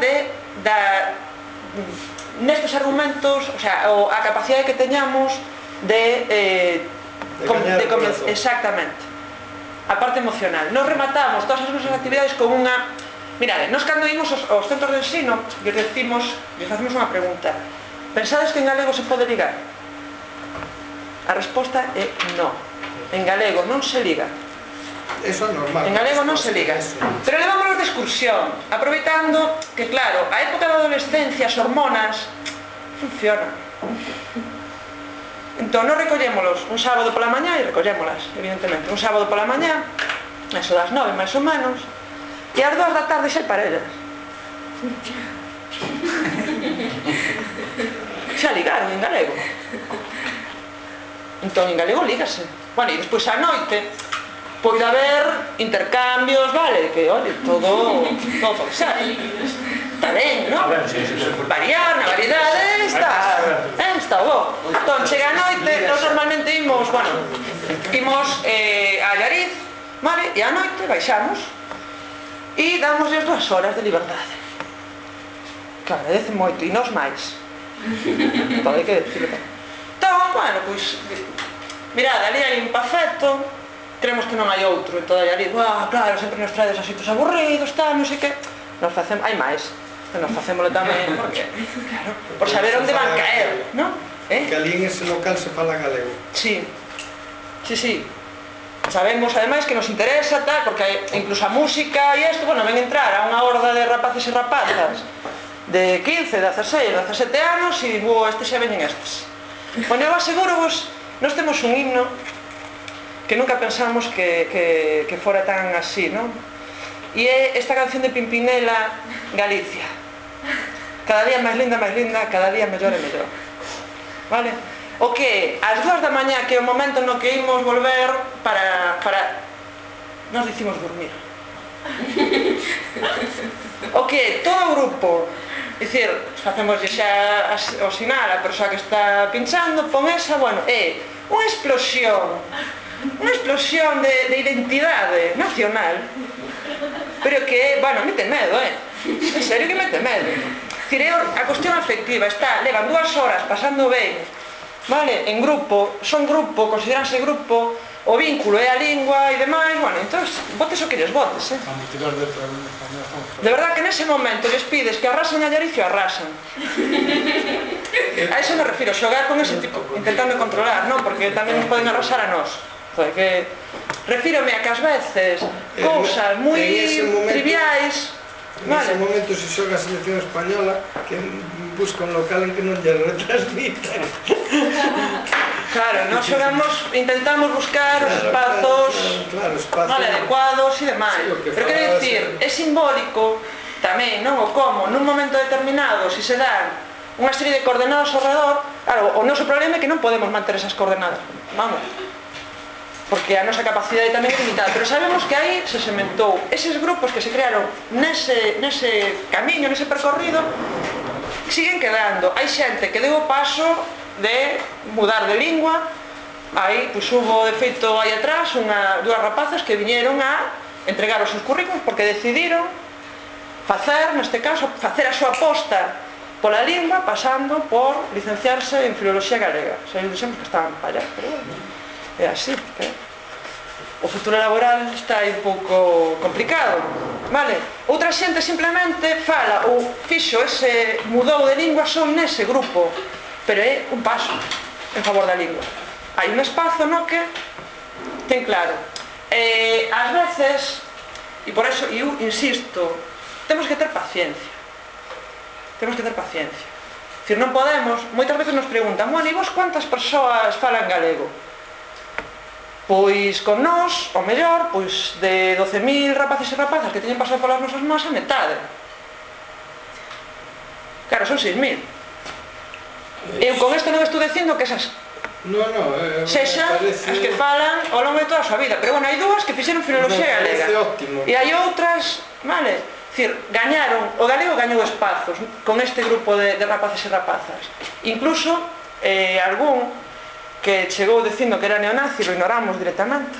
nestes argumentos, o sea, a capacidade que teñamos de exactamente, a parte emocional. Nos rematamos todas as nosas actividades con unha... Mirade, nos cando imos aos centros de ensino, lles facemos unha pregunta: pensades que en galego se pode ligar? A resposta é non. En galego non se liga. Eso é normal. En galego non se liga. Pero levámonos de excursión, aproveitando que, claro, a época da adolescencia, as hormonas, funcionan. Entón, nos recollémolos un sábado pola mañá, e recollémolas, evidentemente, un sábado pola mañá, eso das 9, máis ou menos, e ás 2 da tarde xa hai parellas. Xa ligaron en galego. Entón, en galego lígase. Bueno, e despois á noite pode haber intercambios, vale, que, oye, todo xa está ben, non? Variar na variedade está bo. Entón, chega a noite, nós normalmente imos a Allariz, vale, e a noite baixamos e damosles 2 horas de liberdade. Claro, agradece moito, e nós máis. Todo hai que decirlo. Entón, bueno, pois, mirad, ali hai un pafeto, creemos que non hai outro, en toda Allariz, claro, sempre nos traedes asitos aburridos, tal, non sei que. Nos facemos, hai máis, nos facémoslo tamén, porque, claro, por saber onde van caer, non? Que ali en ese local se fala galego. Sí, sí. Sabemos, ademais, que nos interesa, tal, porque incluso a música e isto, bueno, ven entrar a unha horda de rapaces e rapazas de 15, 16, 17 anos e, este xa veñen estes. Bueno, eu aseguro vos, nós temos un himno que nunca pensamos que fora tan así, non? E é esta canción de Pimpinela, Galicia. Cada día máis linda, cada día mellor e mellor. Vale? O que ás 2 da mañá, que é o momento no que imos volver para nos dicimos dormir. O que todo o grupo, dicir, facemos xa o sinal a persoa que está pinchando, pon esa, bueno, é unha explosión de identidade nacional, pero que, bueno, mete medo, en serio que mete medo. Dicir, a cuestión afectiva está, levan 2 horas pasando ben, vale, en grupo, son grupo, consideranse grupo, o vínculo é a lingua e demais, bueno, entón, botes o que lles botes, De verdad que nese momento lles pides que arrasen a Llaricio, arrasan. A eso me refiro, xogar con ese tipo, intentando controlar, non? Porque tamén nos poden arrasar a nós. Que refírome a que ás veces cousas moi triviais. Nese momento se xoga a selección española, que busca un local en que non lle retransmitan. Claro, nos xogamos, intentamos buscar os espazos adecuados e demais. Pero quero dicir, é simbólico tamén, non? O como, nun momento determinado, se se dan unha serie de coordenadas ao redor, claro, o noso problema é que non podemos manter esas coordenadas. Vamos. Porque a nosa capacidade tamén é limitada, pero sabemos que aí se sementou eses grupos que se crearon nese camiño, nese percorrido, siguen quedando. Hai xente que deu o paso de mudar de lingua. Aí, pois, hubo de feito aí atrás dúas rapazas que viñeron a entregar os seus currículos porque decidiron facer, neste caso, facer a súa aposta pola lingua pasando por licenciarse en Filoloxía Galega. Xa dixemos que estaban para allá, pero bueno, é así, o futuro laboral está aí un pouco complicado, vale? Outra xente simplemente fala ou fixo mudou de lingua só nese grupo, pero é un paso en favor da lingua. Hai un espazo no que ten claro. Ás veces, e por eso eu insisto, temos que ter paciencia. Temos que ter paciencia. É dicir, non podemos, moitas veces nos preguntan, bueno, e vos quantas persoas falan galego? Pois con nós, o mellor, pois de 12.000 rapaces e rapazas que teñen pasado polas nosas mãos, a metade. Claro, son 6.000. Eu con isto non estou dicindo que esas sexan as que falan ao longo de toda a súa vida, pero bueno, hai dúas que fixeron Filoloxía Galega e hai outras, vale, dicir, gañaron, o galego gañou espazos con este grupo de rapaces e rapazas, incluso algún que chegou dicindo que era neonazi, lo ignoramos directamente.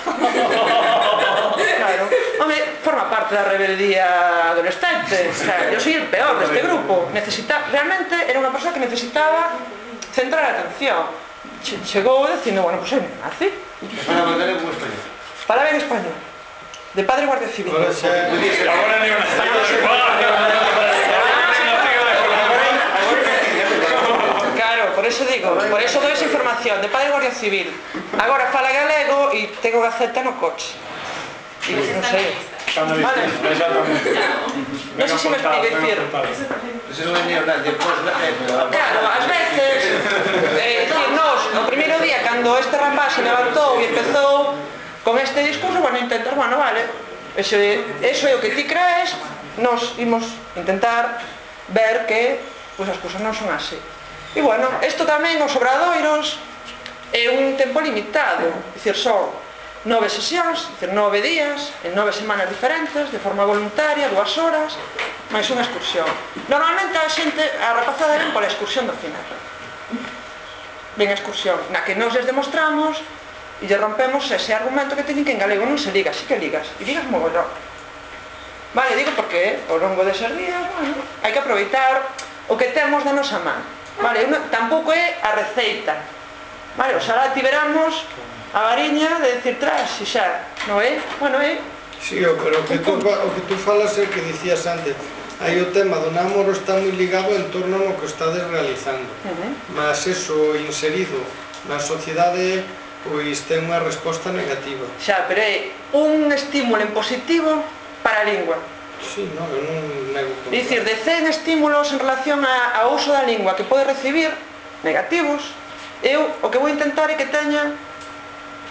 Claro, home, forma parte da rebeldía adolescente. O sea, eu soy el peor deste grupo. Realmente era unha persoa que necesitaba centrar a atención. Chegou dicindo, bueno, pues é neonazi. Falaba galego ou español? Falaba en español. De padre guardia civil. Agora neonazi. Por eso digo, por eso dou esa información de padre guardia civil. Agora fala galego e tengo gaceta no coche. E non sei. Vale? Non sei se me explico, dicir. Claro, ás veces, dicir, nos, o primeiro día, cando este rapaz se levantou e empezou con este discurso, bueno, intentar, bueno, vale, eso é o que ti crees, nos imos intentar ver que pois as cousas non son así. E bueno, isto tamén, os obradoiros, é un tempo limitado, dicir, son 9 sesións, dicir, 9 días, en 9 semanas diferentes, de forma voluntaria, 2 horas, máis unha excursión. Normalmente a rapazada ven pola excursión do final. Ven a excursión, na que nos les demostramos e lle rompemos ese argumento que teñen que en galego non se liga, sí que ligas, e ligas mogollón. Vale, digo porque ao longo deses días, bueno, hai que aproveitar o que temos da nosa man. Vale, tampouco é a receita. Vale, oxalá tiveramos a variña de decir tras e xa, non é? Bueno, é... Sí, pero o que tú falas é o que dicías antes. Aí o tema do namoro está moi ligado en torno ao que estades realizando. Mas eso inserido na sociedade, pois ten unha resposta negativa. Xa, pero é un estímulo en positivo para a lingua. Sí, non, eu non nego con É dicir, de 100 estímulos en relación ao uso da lingua que pode recibir negativos, eu o que vou intentar é que teña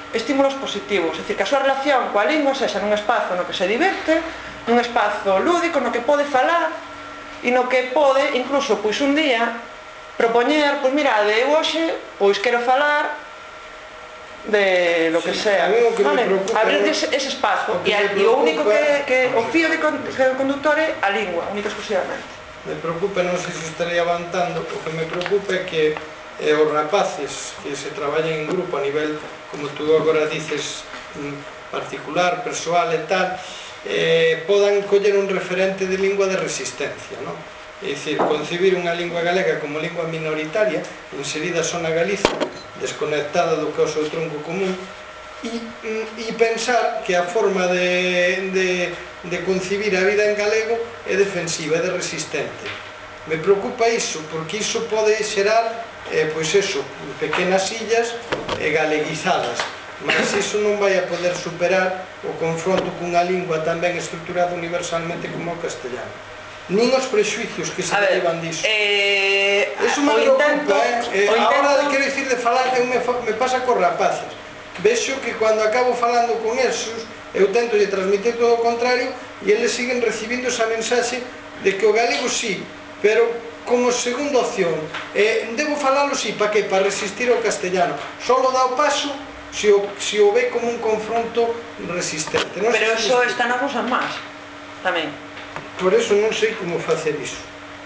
estímulos positivos, é dicir, que a súa relación coa lingua sexa nun espazo no que se diverte, nun espazo lúdico no que pode falar e no que pode, incluso, pois un día propoñer, pois mirade, eu hoxe pois quero falar de lo que sea, vale? Abrir ese espazo e o único que o fío de conductor é a lingua, única exclusivamente. Me preocupa, non sei se estaría avanzando, o que me preocupa é que os rapaces que se traballan en grupo a nivel, como tú agora dices, particular, persoal e tal, podan coller un referente de lingua de resistencia, non? É dicir, concebir unha lingua galega como lingua minoritaria, inserida só na Galiza, desconectada do que é o seu tronco común, e pensar que a forma de concebir a vida en galego é defensiva, é de resistente. Me preocupa iso, porque iso pode xerar, pois eso, pequenas illas galeguizadas, mas iso non vai a poder superar o confronto cunha lingua tan ben estruturada universalmente como o castellano. Nin os prexuicios que se derivan diso. Iso me preocupa, Ahora, quero dicir, de falar, me pasa cos rapaces. Vexo que cando acabo falando con esos, eu tento de transmitir todo o contrario e eles siguen recibindo esa mensaxe de que o galego sí, pero como segunda opción. Debo falalo sí, para que? Para resistir ao castellano. Solo dá o paso se o ve como un confronto resistente. Pero eso está na cosa máis, tamén. Por eso non sei como facer iso.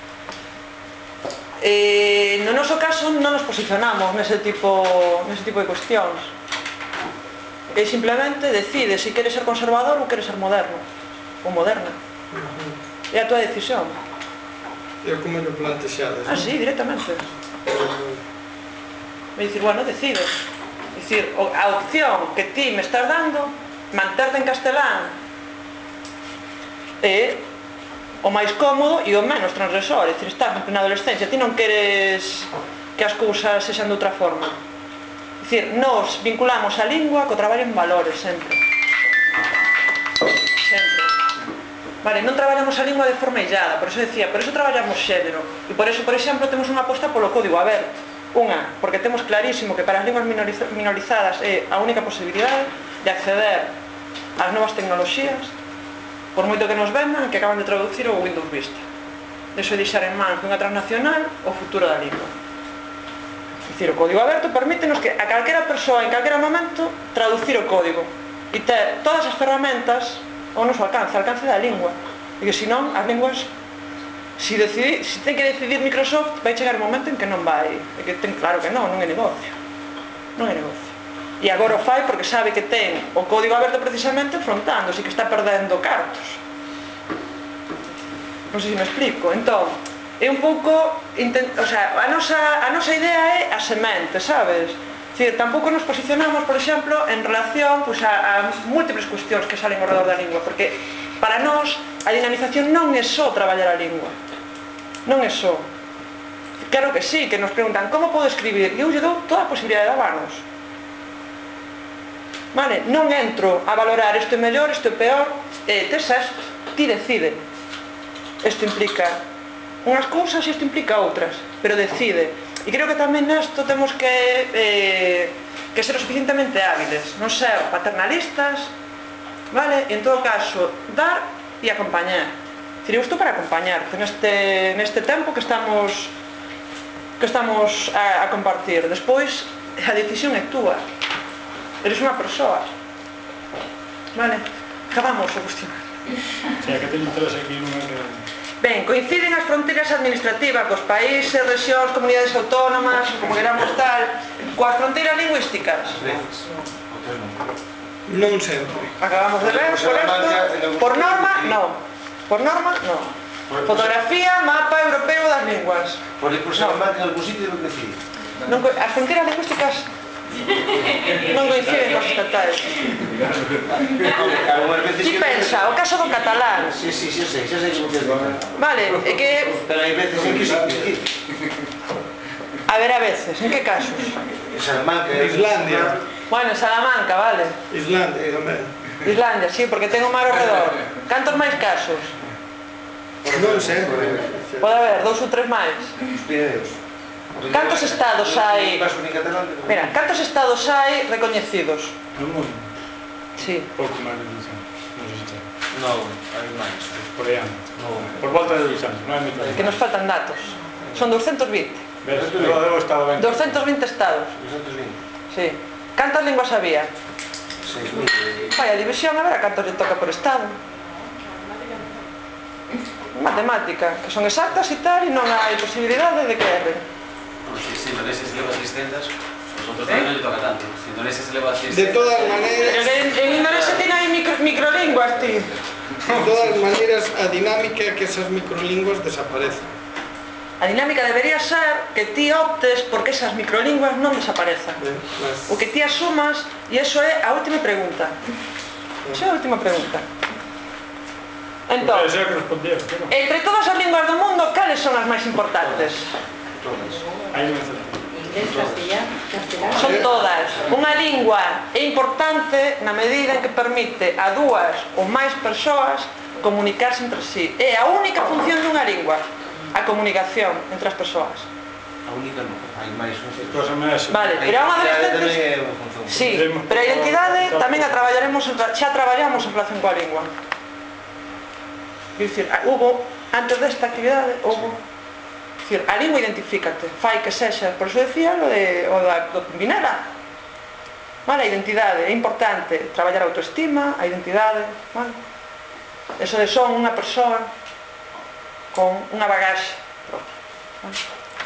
No noso caso non nos posicionamos nese tipo de cuestións. Simplemente decide se queres ser conservador ou queres ser moderno ou moderna. É a tua decisión. É como lo plantexades. Sí, directamente. Me dicir, bueno, decide. Dicir, a opción que ti me estás dando, manterte en castelán, é o máis cómodo e o menos transgresor. É dicir, estás na adolescencia, ti non queres que as cousas sexan de outra forma. É dicir, nos vinculamos a lingua co traballo en valores, sempre. Sempre. Vale, non traballamos a lingua de forma illada, por eso decía, por eso traballamos xénero. E por eso, por exemplo, temos unha aposta polo código aberto. Unha, porque temos clarísimo que para as linguas minorizadas é a única posibilidade de acceder ás novas tecnoloxías, por moito que nos vendan, que acaban de traducir o Windows Vista. Eso é deixar en mans dunha transnacional o futuro da lingua. É dicir, o código aberto permítenos que a calquera persoa en calquera momento traducir o código e ter todas as ferramentas ao noso alcance da lingua. E que senón, as linguas, se ten que decidir Microsoft, vai chegar un momento en que non vai. É que ten claro que non é negocio. Non é negocio. E agora o fai porque sabe que ten o código aberto precisamente enfrontándose, que está perdendo cartos. Non sei se me explico. Entón, é un pouco, o sea, a nosa idea é a semente, sabes? Dicir, tampouco nos posicionamos, por exemplo, en relación a múltiples cuestións que salen ao redor da lingua, porque para nós a dinamización non é só traballar a lingua, non é só. Claro que sí, que nos preguntan como podo escribir, e eu lle dou toda a posibilidade de avanos. Vale, non entro a valorar isto é mellor, isto é peor, tes esto, ti decide. Isto implica unhas cousas e isto implica outras, pero decide. E creo que tamén nesto temos que ser o suficientemente hábiles, non ser paternalistas, vale? E en todo caso, dar e acompañar. Eu estou para acompañar neste tempo que estamos a compartir. Despois, a decisión é túa. Eres unha persoa. Vale? Acabamos o cuestionario. Sí, que teño interés aquí nunha que... Ben, coinciden as fronteiras administrativas cos países, rexións, comunidades autónomas, como queramos tal, coas fronteiras lingüísticas? Non sempre. Acabamos de ver, por esto, por norma, non. Por norma, non. Fotografía, mapa europeo das linguas. Por Salamanca, en algún sitio debe decir. As fronteiras lingüísticas non coinciden cos estatales. Ti pensa, o caso do catalán. Sí, xa sei como que dizer. Vale, é que... Pero hai veces en que sí. A ver, a veces, en que casos? En Salamanca, Islandia. Bueno, en Salamanca, vale. Islandia tamén. Islandia, sí, porque ten o mar ao redor. Cantos máis casos? Non sempre. Pode haber 2 ou 3 máis. Os Pirineos. Cantos estados hai? Vasco nin catalán. Mira, cantos estados hai recoñecidos? No mundo. Sí. Pouco máis de 2 anos. Non sei se sabe. Non, hai máis. Por aí anda. Non. Por volta de 2 anos. Non é moito. Que nos faltan datos. Son 220. Ves, eu debo estado ben. 220 estados. 220. Sí. Cantas linguas había? 6.000. Vai, a división, a ver a cantos lle toca por estado. Matemática, que son exactas e tal, e non hai posibilidade de que erren. Si Indonesia se leva 600, os outros tamén non lle toca tanto. Si Indonesia se leva 600... De todas maneiras, En Indonesia tiene aí microlinguas, ti. de todas maneiras, a dinámica é que esas microlinguas desaparecen. A dinámica debería ser que ti optes porque esas microlinguas non desaparezan. O que ti asumas, e iso é a última pregunta. Esa é a última pregunta. Entón, Xa que respondieron, pero... entre todas as linguas do mundo, cales son as máis importantes? Todas. Hai unha certa. Inglés, castellano. Son todas. Unha lingua é importante na medida en que permite a dúas ou máis persoas comunicarse entre sí. É a única función dunha lingua, a comunicación entre as persoas. A única non. Hai máis funcións. Cosa máis... Vale, pero é unha das Tamén veces... é unha función. Sí, pero a identidade tamén a traballaremos, xa traballamos en relación coa lingua. Quer dicir, hubo, antes desta actividade, hubo... Quer dicir, a lingua identifícate, fai que sexa, por iso decía o do Pinera. Vale, a identidade, é importante traballar a autoestima, a identidade, vale? Eso de son unha persoa con unha bagaxe propia, vale?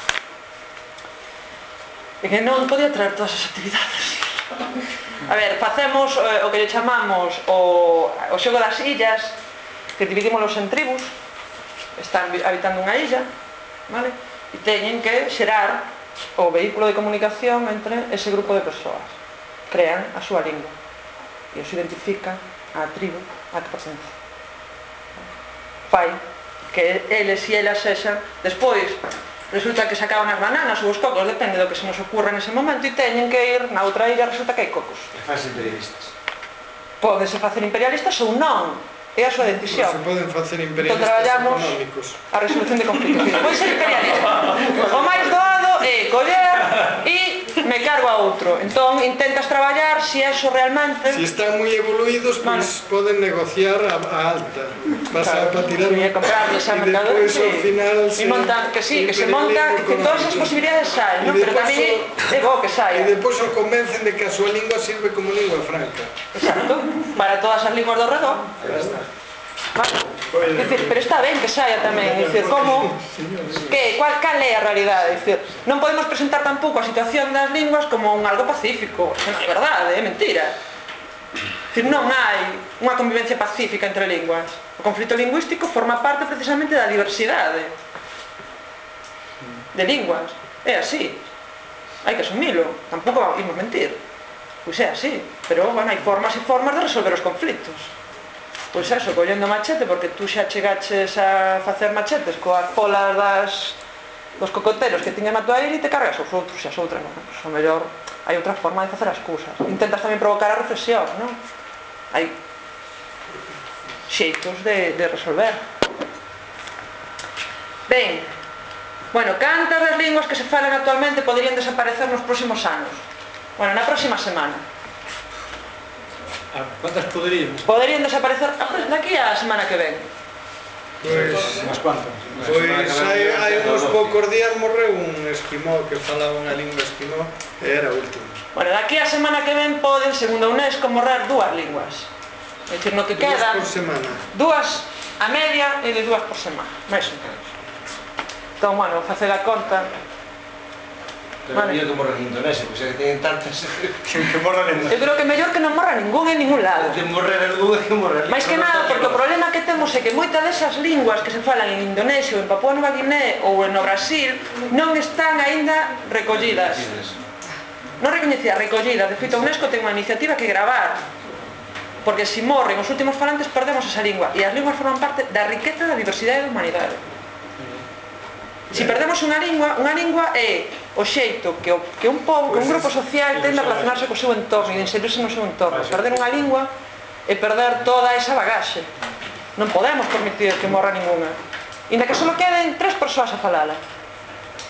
E que non podía traer todas as actividades. A ver, facemos o que lle chamamos o xogo das illas, que dividímolos en tribus, están habitando unha illa, vale? E teñen que xerar o vehículo de comunicación entre ese grupo de persoas. Crean a súa lingua e os identifican a tribu a que pertence. Fai que eles e elas sexan, despois resulta que sacaban as bananas ou os cocos, depende do que se nos ocurra nese momento, e teñen que ir na outra illa, resulta que hai cocos. E faz imperialistas. Pódense facer imperialistas ou non, é a súa decisión. Se poden facer Entón imperialistas traballamos económicos. a resolución de conflitos. Pois ser imperialista. O máis doado é coller e me cargo a outro. Entón intentas traballar se eso realmente... Si están moi evoluídos, pois poden negociar a alta. Vas a tirar e comprarles a e mercado. depois ao final E montan, que sí, que se monta, que todas as posibilidades saen, ¿no? Pero tamén é bo que E saia. depois o convencen de que a súa lingua sirve como lingua franca. Exacto. Para todas as linguas do redor. Vale. É dicir, pero está ben que saia tamén, é dicir, como cal é a realidade, é dicir, non podemos presentar tampouco a situación das linguas como un algo pacífico, que non é verdade, é mentira. É dicir, non hai unha convivencia pacífica entre linguas. O conflito lingüístico forma parte precisamente da diversidade de linguas. É así. Hai que asumilo, tampouco imos mentir. Pois é así, pero bueno, hai formas e formas de resolver os conflitos. Pois eso, collendo machete, porque tú xa chegaches a facer machetes coas polas dos cocoteros que tiñan a tua ira e te cargas os outros, e as outras non. Pois o mellor hai outra forma de facer as cousas. Intentas tamén provocar a reflexión, non? Hai xeitos de resolver. Ben, bueno, cantas das linguas que se falan actualmente poderían desaparecer nos próximos anos? Bueno, na próxima semana. Quantas poderíamos? Poderían desaparecer daqui a semana que ven. Pois Unas cuantas. hai uns poucos días morreu un esquimó que falaba unha lingua esquimó e era o último. Bueno, daqui a semana que ven poden, segundo a UNESCO, morrer 2 linguas. É dicir, no que Dúas queda, por semana. 2 a media e de 2 por semana, máis ou menos. Entón, bueno, facer a conta. Pero vale. Que morrer en Indonesia, pois é que teñen tantas... Que morran en... Eu creo que mellor que non morra ningún en ningún lado. De morrer algún é que morrer... Mais que nada, porque o problema que temos é que moitas desas linguas que se falan en Indonesia ou en Papúa Nova Guinea ou no Brasil non están aínda recollidas. Non recoñecidas, recollidas. De feito, a UNESCO ten unha iniciativa que gravar, porque se morren os últimos falantes perdemos esa lingua, e as linguas forman parte da riqueza da diversidade da humanidade. Se perdemos unha lingua é o xeito que un pobo, que un grupo social tende a relacionarse co seu entorno e de inserirse no seu entorno. Perder unha lingua é perder toda esa bagaxe. Non podemos permitir que morra ninguna. Inda que só queden 3 persoas a falala.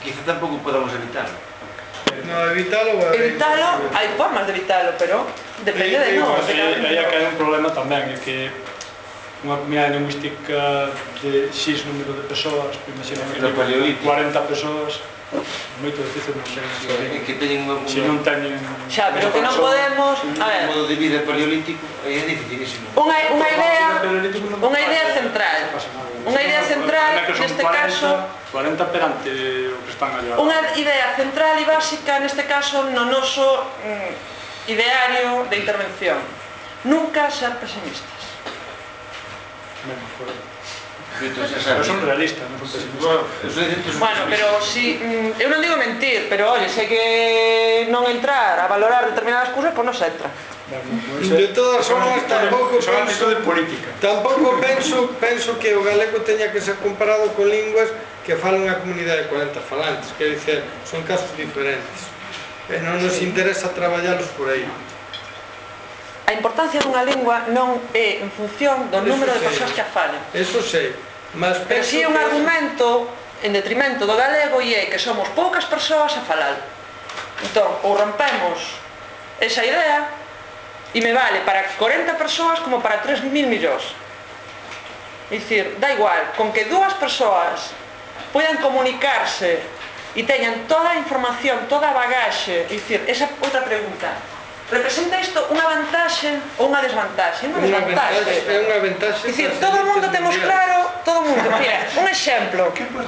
quizá tampouco podamos evitarlo. No, evitalo... Evitalo, hai formas de evitalo, pero depende de nós. Aí é que hai un problema tamén, é que unha comunidade lingüística de X número de persoas, imagina que 40 persoas, moito difícil non ten Que teñen se non teñen Xa, pero que non podemos... A ver, un modo de vida paleolítico, aí é dificilísimo. unha idea central. Unha idea central, neste caso... 40 perante o que están allá. Unha idea central e básica, neste caso, no noso ideario de intervención. Nunca ser pesimistas. Menos, por Pero son realistas, non son pesimistas. Bueno, pero si... eu non digo mentir, pero, oye, se que non entrar a valorar determinadas cousas, pois non se entra. De todas formas, tampouco son penso... de política. Tampouco penso que o galego teña que ser comparado con linguas que falan a comunidade de 40 falantes, quer dizer, son casos diferentes. E non nos interesa traballalos por aí. A importancia dunha lingua non é en función do número de persoas que a falen. Eso sei, mas Pero si é un argumento en detrimento do galego e é que somos poucas persoas a falar. Entón, ou rompemos esa idea e me vale para 40 persoas como para 3.000 millóns. É dicir, da igual, con que dúas persoas poidan comunicarse e teñan toda a información, toda a bagaxe. É dicir, esa outra pregunta: representa isto unha vantaxe ou unha desvantaxe? Unha desvantaxe. É unha vantaxe. É dicir, todo o mundo temos claro, todo o mundo. Mira, un exemplo.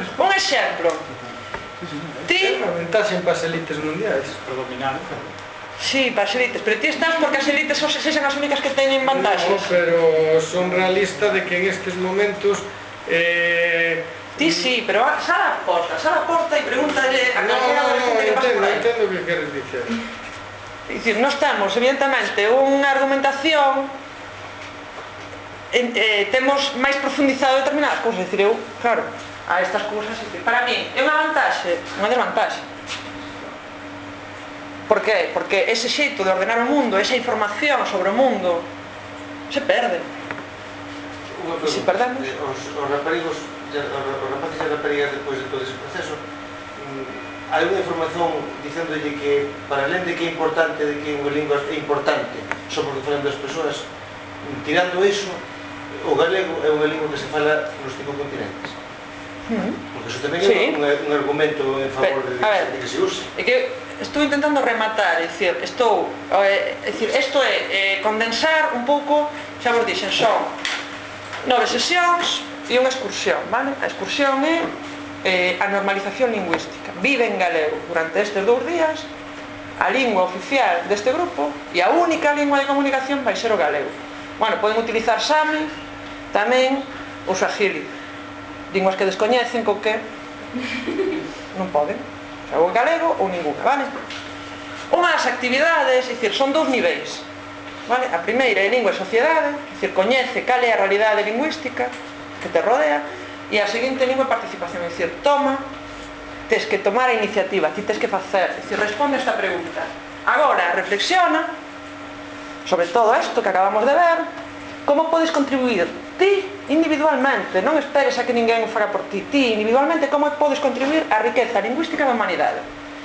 Ti... É unha vantaxe para as elites mundiais. Para dominar. Sí, para as elites, pero ti estás porque as elites sexan as únicas que teñen vantaxes. No, pero son realista de que en estes momentos... Ti sí, pero sal a porta e pregúntale a calquera da xente que pasa por aí. Entendo o que queres dicer. É dicir, nós temos, evidentemente, unha argumentación, temos máis profundizado determinadas cousas. É dicir, eu, claro, a estas cousas, para mí, é unha vantaxe, unha desvantaxe. Por qué? Porque ese xeito de ordenar o mundo, esa información sobre o mundo, se perde. E se perdemos... Os raparigos, os rapaces e raparigas, depois de todo ese proceso, hai unha información dicéndolle que, para além de que é importante, de que unha lingua é importante só porque falan das persoas, tirando iso, o galego é unha lingua que se fala nos 5 continentes. Porque iso tamén é un argumento en favor de que se use. É que estou intentando rematar, é dicir, isto é condensar un pouco, xa vos dixen, son 9 sesións e unha excursión, vale? A excursión é a normalización lingüística. Vive en galego durante estes 2 días, a lingua oficial deste grupo e a única lingua de comunicación vai ser o galego. Bueno, poden utilizar sami, tamén o swahili, linguas que descoñecen co que non poden, xa o galego ou ninguna, vale? Unha das actividades, é dicir, son 2 niveis, vale? A primeira é lingua e sociedade, é dicir, coñece cal é a realidade lingüística que te rodea, e a seguinte lingua é participación, é dicir, tes que tomar a iniciativa, ti tes que facer, é dicir, responde a esta pregunta. Agora, reflexiona sobre todo isto que acabamos de ver, como podes contribuir ti individualmente, non esperes a que ninguén o faga por ti, ti individualmente como podes contribuir á riqueza lingüística da humanidade.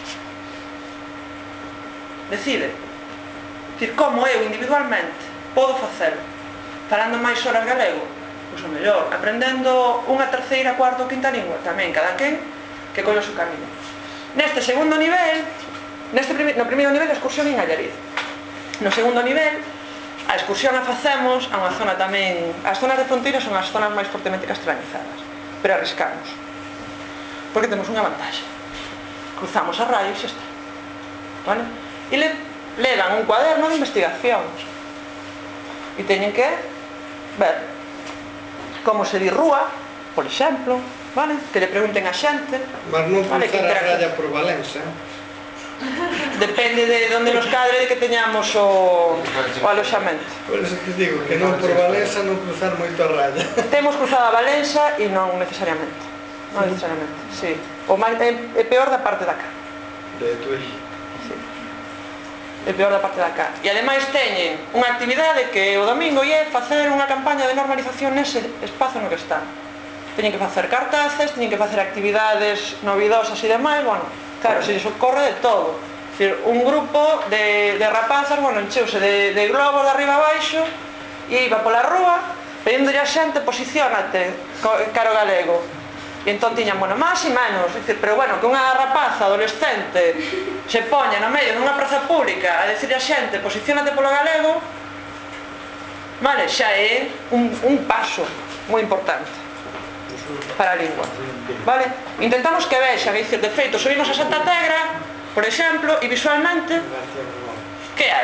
Decide, dicir, como eu individualmente podo facelo, falando máis horas galego, pois o mellor, aprendendo unha terceira, cuarta ou quinta lingua, tamén cada quen que colle o seu camiño. Neste segundo nivel, no primeiro nivel a excursión en Allariz. No segundo nivel, a excursión a facemos a unha zona tamén... As zonas de fronteira son as zonas máis fortemente castellanizadas, pero arriscamos. Porque temos unha vantaxe. Cruzamos a raio e xa está. Vale? E levan un cuaderno de investigacións. E teñen que ver como se di rúa, por exemplo, vale? Que le pregunten a xente. Mas non cruzar a raya por Valença. Depende de onde nos cadre de que teñamos o aloxamento. Por eso te digo que non por Valença non cruzar moito a raya. Temos cruzado a Valença e non necesariamente. Non necesariamente, sí. O máis é peor da parte da cá. De Tuí. Sí. É peor da parte da cá. E ademais teñen unha actividade que o domingo é facer unha campaña de normalización nese espazo no que están. teñen que facer cartaces, teñen que facer actividades novidosas e demais, bueno, claro, se lles ocorre de todo. É dicir, un grupo de rapazas, bueno, encheuse de globos de arriba abaixo e iba pola rúa pedindolle a xente, posiciónate caro galego. E entón tiñan, bueno, máis e menos, é dicir, pero bueno, que unha rapaza adolescente se poña no medio dunha praza pública a decirle a xente, posiciónate polo galego, vale, xa é un paso moi importante para a lingua, vale? Intentamos que vexan, é dicir, de feito, subimos a Santa Tegra, por exemplo, e visualmente, que hai?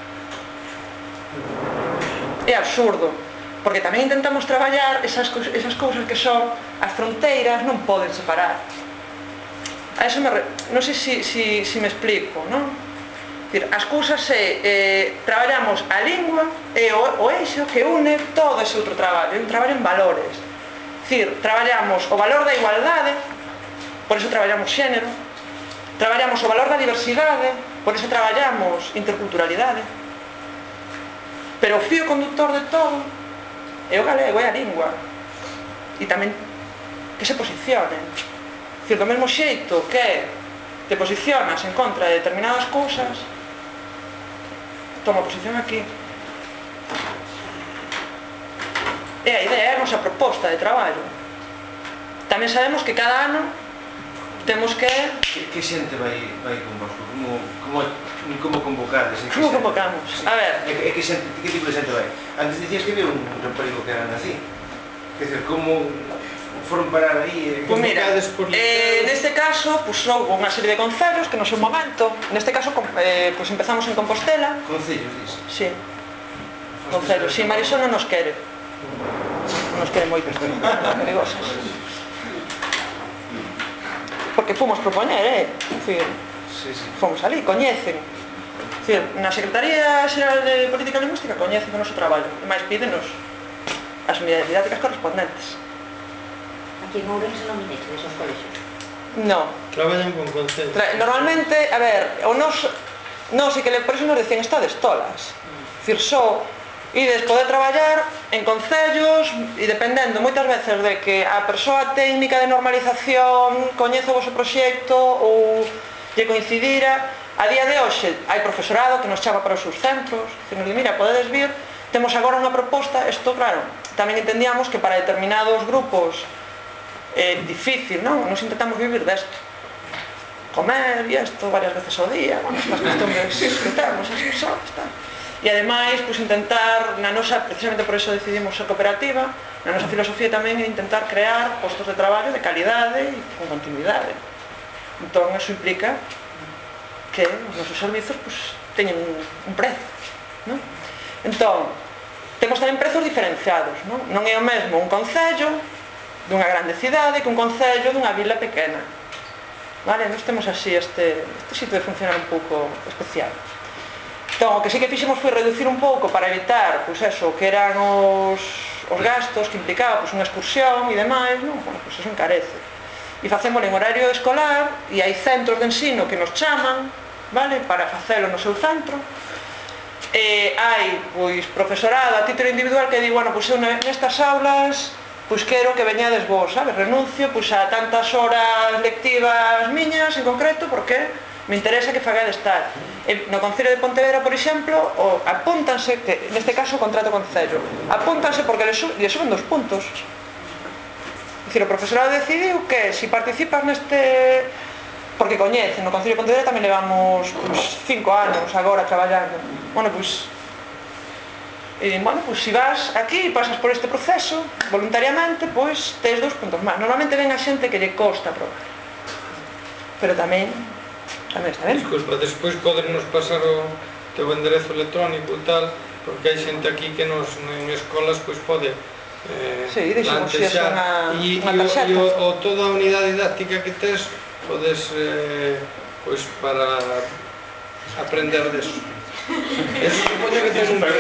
É absurdo, porque tamén intentamos traballar esas cousas que son as fronteiras non poden separar. A eso non sei se me explico, non? As cousas traballamos a lingua e o eixo que une todo ese outro traballo, un traballo en valores. Traballamos o valor da igualdade, por eso traballamos xénero, traballamos o valor da diversidade, por eso traballamos interculturalidade, pero o fío conductor de todo é o galego, é a lingua, e tamén que se posicionen. Do mesmo xeito que te posicionas en contra de determinadas cousas, toma posición aquí. E a idea é a nosa proposta de traballo. Tamén sabemos que cada ano temos que... Que xente vai convosco? Como convocades? Como convocamos? A ver... Que tipo de xente vai? Antes dicías que había un raparigo que era nací. Quer dizer, como foron parar aí? Pois mira, neste caso, houve unha serie de concellos que no seu momento, neste caso, empezamos en Compostela. Concellos, dis? Sí. Concellos. Si Marisol non nos quere. Non nos quere moito. Perigosas. Porque fomos propoñer, fomos ali, coñecen. Na Secretaría Xeral de Política Lingüística coñecen o noso traballo e máis pídenos as unidades didácticas correspondentes. Aquí en Ourense non vinexe desos colexios? Non. Traballan con concellos. Normalmente, a ver, nos e que por eso nos decían estades tolas. Só ides poder traballar en concellos e dependendo moitas veces de que a persoa técnica de normalización coñece o vosso proxecto ou lle coincidira, a día de hoxe hai profesorado que nos chama para os seus centros, que nos di, mira, podedes vir, temos agora unha proposta, isto claro, tamén entendíamos que para determinados grupos é difícil, non? Nos intentamos vivir desto, comer e isto varias veces ao día, bueno, estas costumbres que temos as persoas, tal. E ademais, intentar, na nosa, precisamente por eso decidimos ser cooperativa, na nosa filosofía tamén é intentar crear postos de traballo de calidade e con continuidade. Entón, eso implica que os nosos servizos teñen un prezo, non? Entón, temos tamén prezos diferenciados, non é o mesmo un concello dunha grande cidade que un concello dunha vila pequena, vale? Nós temos así este sitio de funcionar un pouco especial. Entón, o que sí que fixemos foi reducir un pouco para evitar, que eran os gastos que implicaba unha excursión e demais, non? Eso encarece. E facémolo en horario escolar e hai centros de ensino que nos chaman, vale? Para facelo no seu centro. Hai, profesorado a título individual que di, bueno, eu nestas aulas quero que veñades vos, sabes? Renuncio a tantas horas lectivas miñas en concreto porque me interesa que fagades tal. No Concello de Pontevedra, por exemplo, apúntanse, que neste caso o contrato concello, apúntanse porque lle suben 2 puntos. O profesorado decidiu que se participas neste... Porque coñecen, no Concello de Pontevedra tamén levamos 5 anos agora traballando. Se vas aquí e pasas por este proceso voluntariamente, tes 2 puntos máis. Normalmente ven a xente que lle costa probar, pero tamén está ben. Disculpa, despois podernos pasar o teu enderezo electrónico e tal, porque hai xente aquí que en escolas pode plantexar e toda a unidade didáctica que tes podes para aprender deso. Eso supoño que ten un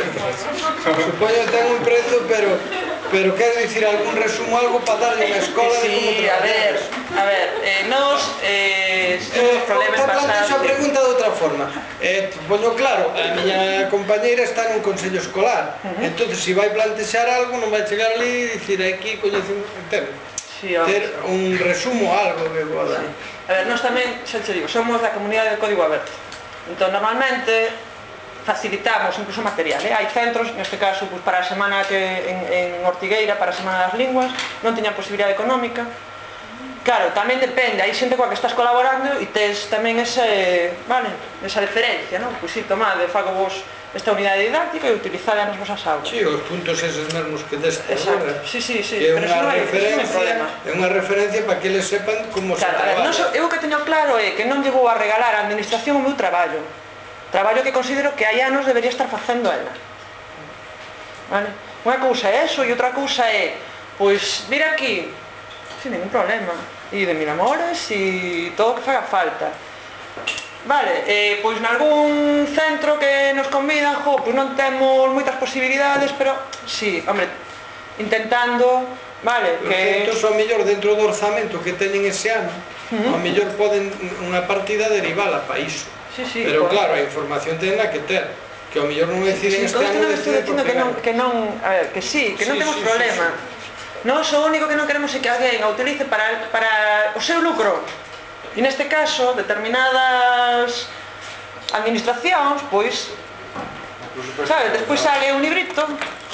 prezo, pero quero dicir algún resumo, algo para darlle unha escola de como traballar. A ver, nos problemas pasados... Plantexo a pregunta de outra forma. Supoño, claro, a miña compañeira está nun consello escolar, entón, se vai plantexar algo, non vai chegar ali e dicir, aquí coñecen... ter un resumo, algo que poda. A ver, nós tamén, xa te digo, somos da comunidade de código aberto. Entón, normalmente facilitamos incluso material, hai centros, neste caso, para a semana que en Ortigueira, para a Semana das Linguas, non teñan posibilidade económica. Claro, tamén depende, hai xente coa que estás colaborando e tes tamén esa referencia, non? Pois si, tomade, fago vos esta unidade didáctica e utilizade nas vosas aulas. Si, os puntos eses mesmos que deste agora. Si, pero iso non hai problema. É unha referencia para que eles sepan como se traballa. Eu o que teño claro é que non lle vou a regalar á administración o meu traballo. Traballo que considero que hai anos debería estar facendo ela. Vale? Unha cousa é eso e outra cousa é, pois, vir aquí sin ningún problema, e de Miramores e todo o que faga falta. Vale, pois nalgún centro que nos convidan, pois non temos moitas posibilidades, pero sí, hombre, intentando, vale, que... Os centros, ao mellor, dentro do orzamento que teñen ese ano, ao mellor poden unha partida derivala para iso. Pero claro, a información tenla que ter, que ao mellor non deciden este ano decide por pegar. Que non, a ver, que sí, que non temos problema. Nós o único que non queremos é que alguén a utilice para o seu lucro. E neste caso, determinadas administracións, pois, sabes, despois sale un librito,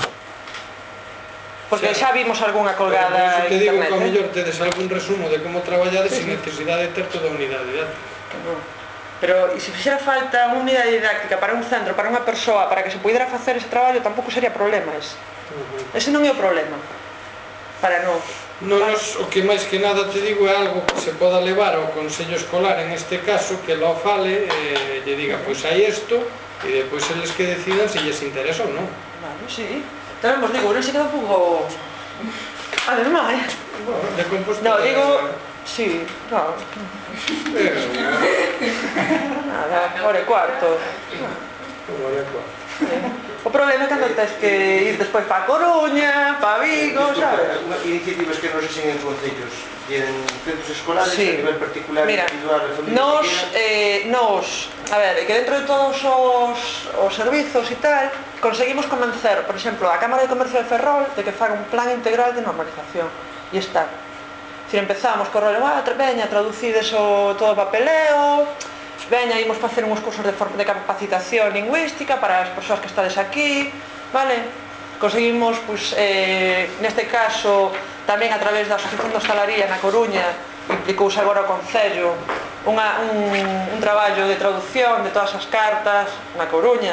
porque xa vimos algunha colgada en internet. Te digo que ao mellor tedes algún resumo de como traballades sin necesidade de ter toda a unidade didáctica. Pero, e se fixera falta unha unidade didáctica para un centro, para unha persoa, para que se pudera facer ese traballo, tampouco sería problema ese. Ese non é o problema. Para nós. Nos, o que máis que nada te digo é algo que se poda levar ao Consello Escolar, en este caso, que lo fale e lle diga, pois hai isto, e depois eles que decidan se lles interesa ou non. Vale, sí. Tamén vos digo, non se queda un pouco... Ademais, de Compostela... No, digo... Sí, no. Nada, hora e cuarto. Hora e cuarto. O problema é cando tens que ir despois para a Coruña, para Vigo, sabes? Iniciativas que nos exen en concellos, en centros escolares, a nivel particular, individual, de familia. Nos, a ver, que dentro de todos os servizos e tal, conseguimos convencer, por exemplo, a Cámara de Comercio de Ferrol de que faga un plan integral de normalización. E está. Si empezamos co rollo, veña, traducides todo o papeleo, veña, imos facer uns cursos de capacitación lingüística para as persoas que estades aquí, vale? Conseguimos, pois, neste caso, tamén a través da Asociación de Hostalaría na Coruña, implicouse agora o Concello un traballo de traducción de todas as cartas na Coruña,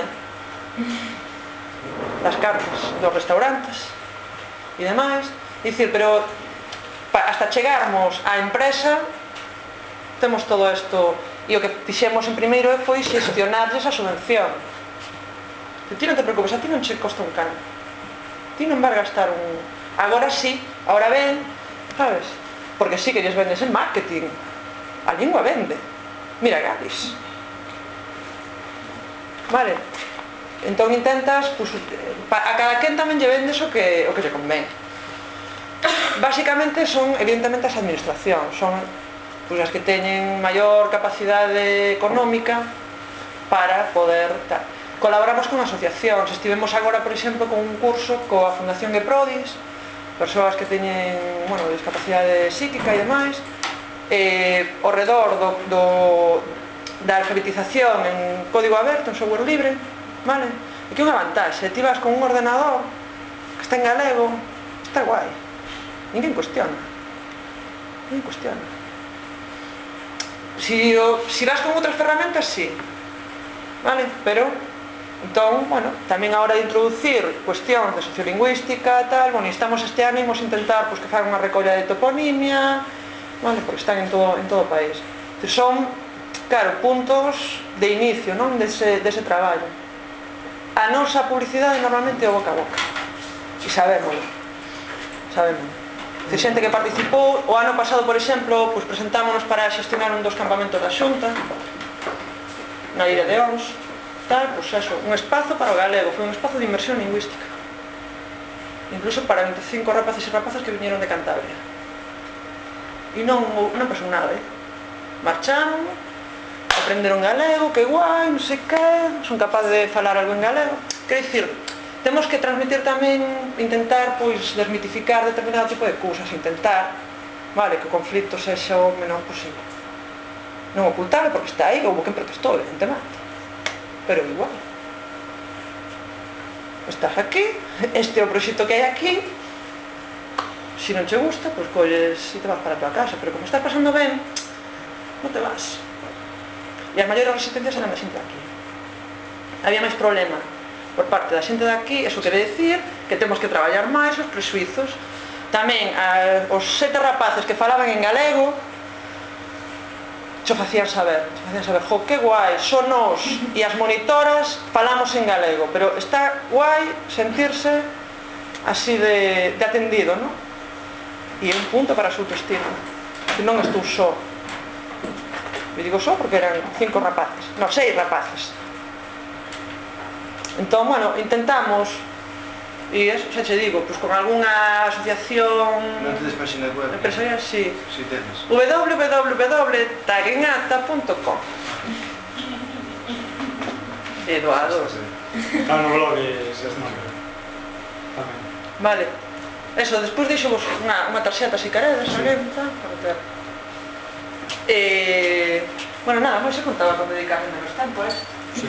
das cartas dos restaurantes e demais, dicir, pero hasta chegarmos á empresa temos todo isto. E o que fixemos en primeiro foi xestionarles a subvención. Ti non te preocupes, a ti non che costa un can. Ti non vas gastar un... Agora sí, agora ven, sabes? Porque sí que lles vendes en marketing. A lingua vende. Mira, Galis. Vale? Entón intentas, pues, a cada quen tamén lle vendes o que lle convén. Básicamente son, evidentemente, as administracións. Son pois as que teñen maior capacidade económica para poder tal. Colaboramos con asociacións, estivemos agora, por exemplo, con un curso coa Fundación Geprodis, persoas que teñen, discapacidade psíquica e demais, ao redor da alfabetización en código aberto, en software libre, vale? E que é unha vantaxe, ti vas con un ordenador que está en galego, está guai, ninguén cuestiona. Si vas con outras ferramentas, sí, vale? Pero, entón, tamén a hora de introducir cuestións de sociolingüística e tal, estamos este ano, imos intentar que fagan unha recolla de toponimia, vale? Porque están en todo o país. Son, claro, puntos de inicio, non? Dese traballo. A nosa publicidade normalmente é o boca a boca. E sabémoslo. De xente que participou, o ano pasado, por exemplo, presentámonos para xestionar un dos campamentos da Xunta na Illa de Ons, tal, un espazo para o galego, foi un espazo de inmersión lingüística, incluso para 25 rapaces e rapazas que viñeron de Cantabria, e non pasou nada, marcharon, aprenderon galego, que guai, non sei que, son capaces de falar algo en galego. Quero dicir, temos que transmitir tamén, intentar desmitificar determinado tipo de cousas, intentar, vale, que o conflito sexa o menor posible. Non ocultalo porque está aí, houve quen protestou, evidentemente. Pero igual. Estás aquí, este é o proxecto que hai aquí, se non che gusta, pois colles e te vas para a tua casa, pero como estás pasando ben, non te vas. E as maiores resistencias eran da xente daqui. Había máis problema por parte da xente daqui, eso quere decir que temos que traballar máis os presuizos. Tamén os 7 rapaces que falaban en galego xo facían saber, jo, que guai, son nós e as monitoras falamos en galego, pero está guai sentirse así de atendido, non? E é un punto para a súa autoestima, que non estou só. E digo só porque eran 5 rapaces, non, 6 rapaces. Entón, bueno, intentamos, e eso, xa che digo, pues con algunha asociación Non tedes página web empresarial, sí, si tedes www.taguenata.com. Eduardo. Está no blog esas nombres tamén. Vale, eso, despois deixo vos unha tarxeta si queredes, alguén, para ter. Bueno, nada, moi se contaba con dedicarme menos tempo a isto. Sí.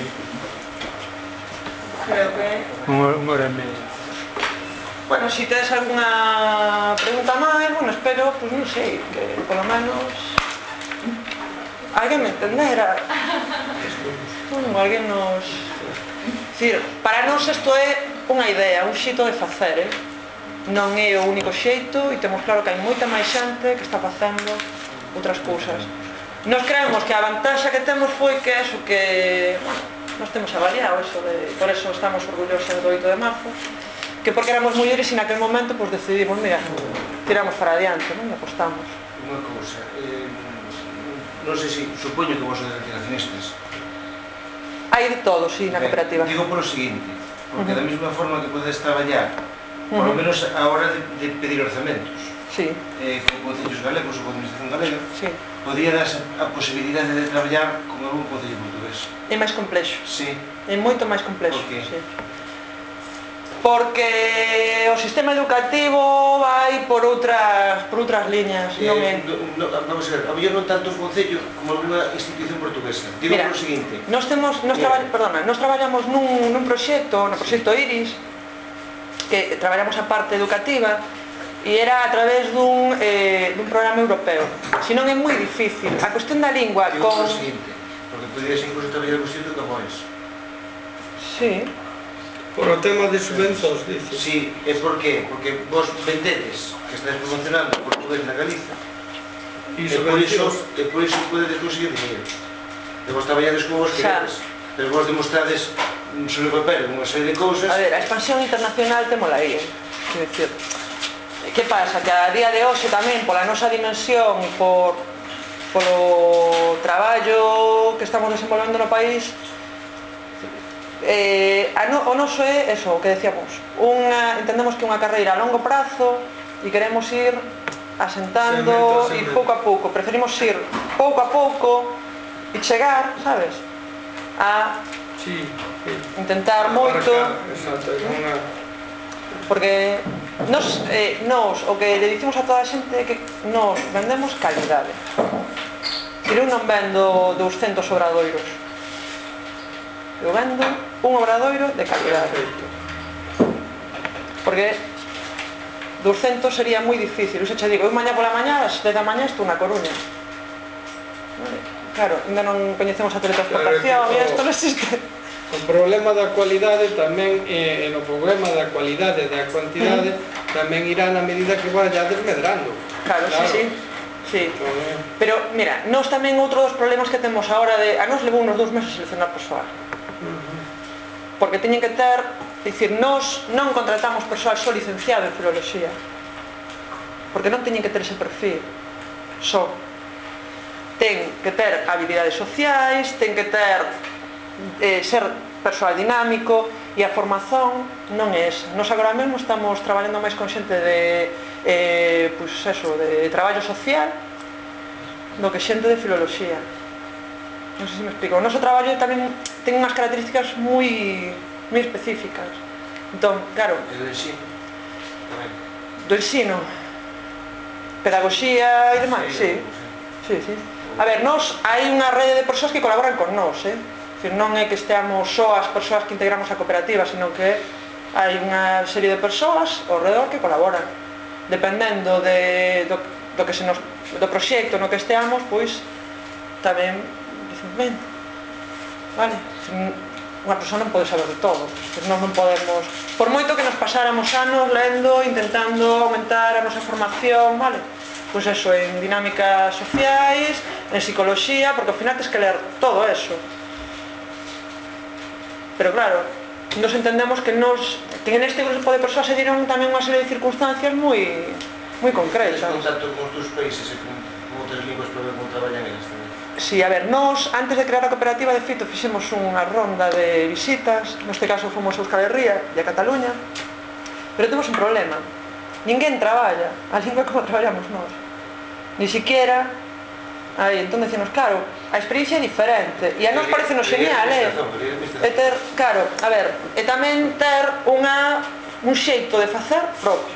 Creo que... Unha hora e media. Bueno, si tedes alguna pregunta máis, bueno, espero, pues non sei, que polo menos alguén me entendera. Alguén nos... Dicir, para nós isto é unha idea, un xeito de facer, non é o único xeito e temos claro que hai moita máis xente que está facendo outras cousas. Nos creemos que a vantaxa que temos foi que eso que, bueno, nos temos avaliado eso de, por eso estamos orgullosos do 8 de marzo, que porque éramos mulleres e naquele momento pues decidimos, mira, tiramos para adiante, non? E apostamos. Unha cousa, non sei se, supoño que vos sois relacionistas. Hai de todo, sí, na cooperativa. Digo polo seguinte, porque da mesma forma que podedes traballar, por lo menos a hora de pedir orzamentos, sí, con concellos galegos ou con administración galega, sí, podría darse a posibilidade de traballar con algún concello portugués. É máis complexo. Sí. É moito máis complexo. Por qué? Sí. Porque o sistema educativo vai por outras liñas, non é? Vamos a ver, a mellor non tanto un concello como alguna institución portuguesa. Digo Mira, polo seguinte. Nos traballamos nun proxecto, no proxecto IRIS, que traballamos a parte educativa, e era a través dun programa europeo. Se non é moi difícil. A cuestión da lingua Digo con... polo seguinte, porque podrías incluso traballar con Instituto Camões. Sí. Por o tema de subvenzos, dices. Sí, é por qué? Porque vos vendedes que estáis promocionando portugués na Galiza e por iso podedes conseguir dinheiro. E vos traballades como vos queredes, pero vos demostrades sobre papel unha serie de cousas. A ver, a expansión internacional temola aí, quer decir, que pasa? Que a día de hoxe tamén, pola nosa dimensión e polo traballo que estamos desenvolvendo no país, o noso é eso, o que decíamos, entendemos que é unha carreira a longo prazo e queremos ir asentando e pouco a pouco, preferimos ir pouco a pouco e chegar, sabes, a intentar moito, porque nos o que le dicimos a toda a xente é que nos vendemos calidade. Eu non vendo 200 obradoiros, eu vendo un obradoiro de calidade, porque 200 sería moi difícil. Eu xa che digo, eu mañá pola mañá, ás 10 da mañá estou na Coruña. Claro, ainda non coñecemos a teletransportación e isto non existe. O problema da cualidade tamén, e no problema da cualidade e da cuantidade, tamén irá na medida que vayades medrando. Claro, sí. Pero, mira, nós tamén outro dos problemas que temos agora a nós levou unos 2 meses seleccionar persoal. Porque teñen que ter, dicir, nós non contratamos persoal só licenciado en filoloxía, porque non teñen que ter ese perfil só. Ten que ter habilidades sociais, ten que ter ser persoal dinámico, e a formación non é esa. Nos agora mesmo estamos traballando máis con xente de traballo social do que xente de filoloxía. Non sei se me explico. O noso traballo tamén ten unhas características moi específicas. Entón, claro, Do ensino tamén. do ensino. pedagogía e demais, sí. A ver, hai unha rede de persoas que colaboran con nós, non é que esteamos só as persoas que integramos a cooperativa, sino que hai unha serie de persoas ao redor que colaboran. Dependendo do proxecto no que esteamos, pois tamén dicen, ben, vale, unha persoa non pode saber de todo, nós non podemos, por moito que nos pasáramos anos lendo, intentando aumentar a nosa formación, vale, pois eso, en dinámicas sociais, en psicología, porque ao final tens que ler todo eso. Pero claro, nos entendemos que en este grupo de persoas se dieron tamén unha serie de circunstancias moi concretas. Tens contacto con os teus países e con outras linguas para ver como traballan eles tamén? Sí, a ver, nós, antes de crear a cooperativa, de feito, fixemos unha ronda de visitas, neste caso fomos a Euskal Herria e a Cataluña, pero temos un problema. Ninguén traballa a lingua como traballamos nós. Ni siquiera, entón decimos, claro, a experiencia é diferente, e a nós parece genial, e ter, claro, a ver, e tamén ter un xeito de facer propio,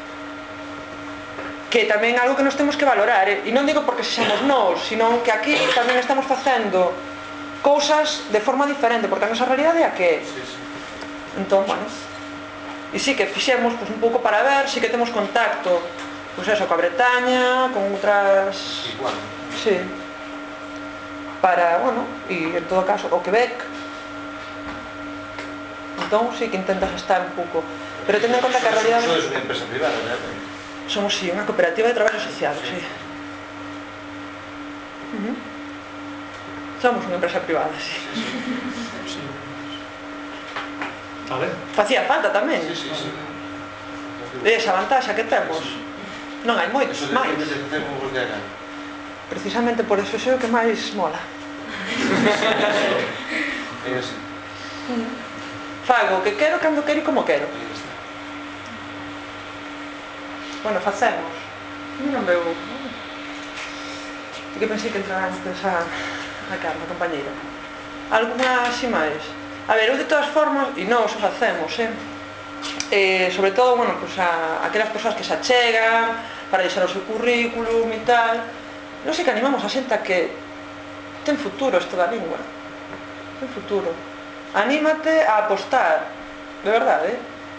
que tamén é algo que nos temos que valorar, e non digo porque sexamos nós, sino que aquí tamén estamos facendo cousas de forma diferente, porque a nosa realidade é a que é. Entón, bueno, e sí que fixemos un pouco para ver, sí que temos contacto, pois eso, coa Bretaña, con outras... Igual. Sí. Para, bueno, e en todo caso, o Quebec. Entón, sí que intentas estar un pouco. Pero tendo en conta que a realidade... Sodes unha empresa privada, non? Somos, sí, unha cooperativa de traballo asociado, sí. Somos unha empresa privada, sí. Vale. Facía falta tamén. Sí. Esa vantaxa que temos. Non hai moitos Eso máis. de facer como vos dé a gana. Precisamente por eso é o que máis mola. É así. Fago o que quero, cando quero e como quero. Aí está. Bueno, facemos. Non veo... E que pensei que entrara antes a Carla, a compañeira. Alguna así máis? A ver, eu de todas formas, e nós o facemos, sobre todo, bueno, pues a aquelas persoas que se achegan para deixar o seu currículum e tal, non sei que animamos a xente a que ten futuro isto da lingua, ten futuro, anímate a apostar, de verdade,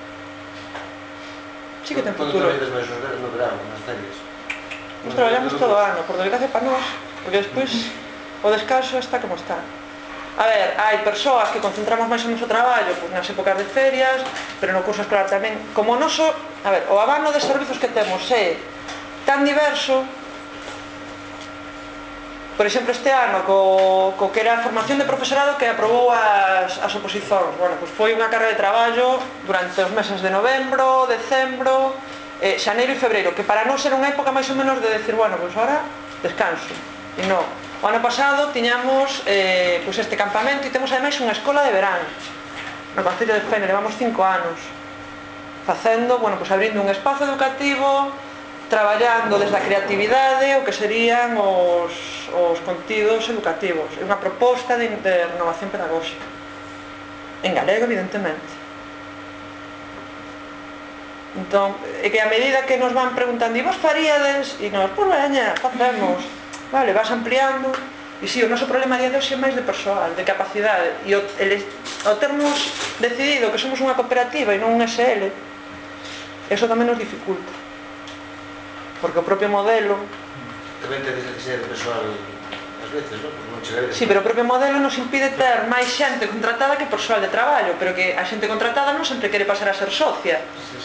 sí que ten futuro. Quando traballas máis no verano, nas ferias? Nos traballamos todo o ano, por desgracia para nós, porque despois o descanso está como está. A ver, hai persoas que concentramos máis o noso traballo nas épocas de ferias, pero no curso escolar tamén. Como o noso, a ver, o abano de servizos que temos é tan diverso. Por exemplo, este ano, co que era a formación de profesorado que aprobou as oposicións. Bueno, pois foi unha carga de traballo durante os meses de novembro, decembro, xaneiro e febreiro, que para nós era unha época máis ou menos de decir, bueno, pois agora descanso. E non. O ano pasado tiñamos este campamento e temos ademais unha escola de verán no Concello de Fene, levamos 5 anos facendo, bueno, abrindo un espazo educativo, traballando desde a creatividade o que serían os contidos educativos, é unha proposta de renovación pedagóxica en galego, evidentemente. Entón, é que a medida que nos van preguntando, e vos faríades? E nos, pois veña, facemos. Vale, vas ampliando. E si, o noso problema a día de hoxe é máis de persoal, de capacidade. E ao termos decidido que somos unha cooperativa e non un SL, eso tamén nos dificulta. Porque o propio modelo... Tamén tedes necesidade de persoal ás veces, non? Porque non chegaredes. Sí, pero o propio modelo nos impide ter máis xente contratada que persoal de traballo, pero que a xente contratada non sempre quere pasar a ser socia.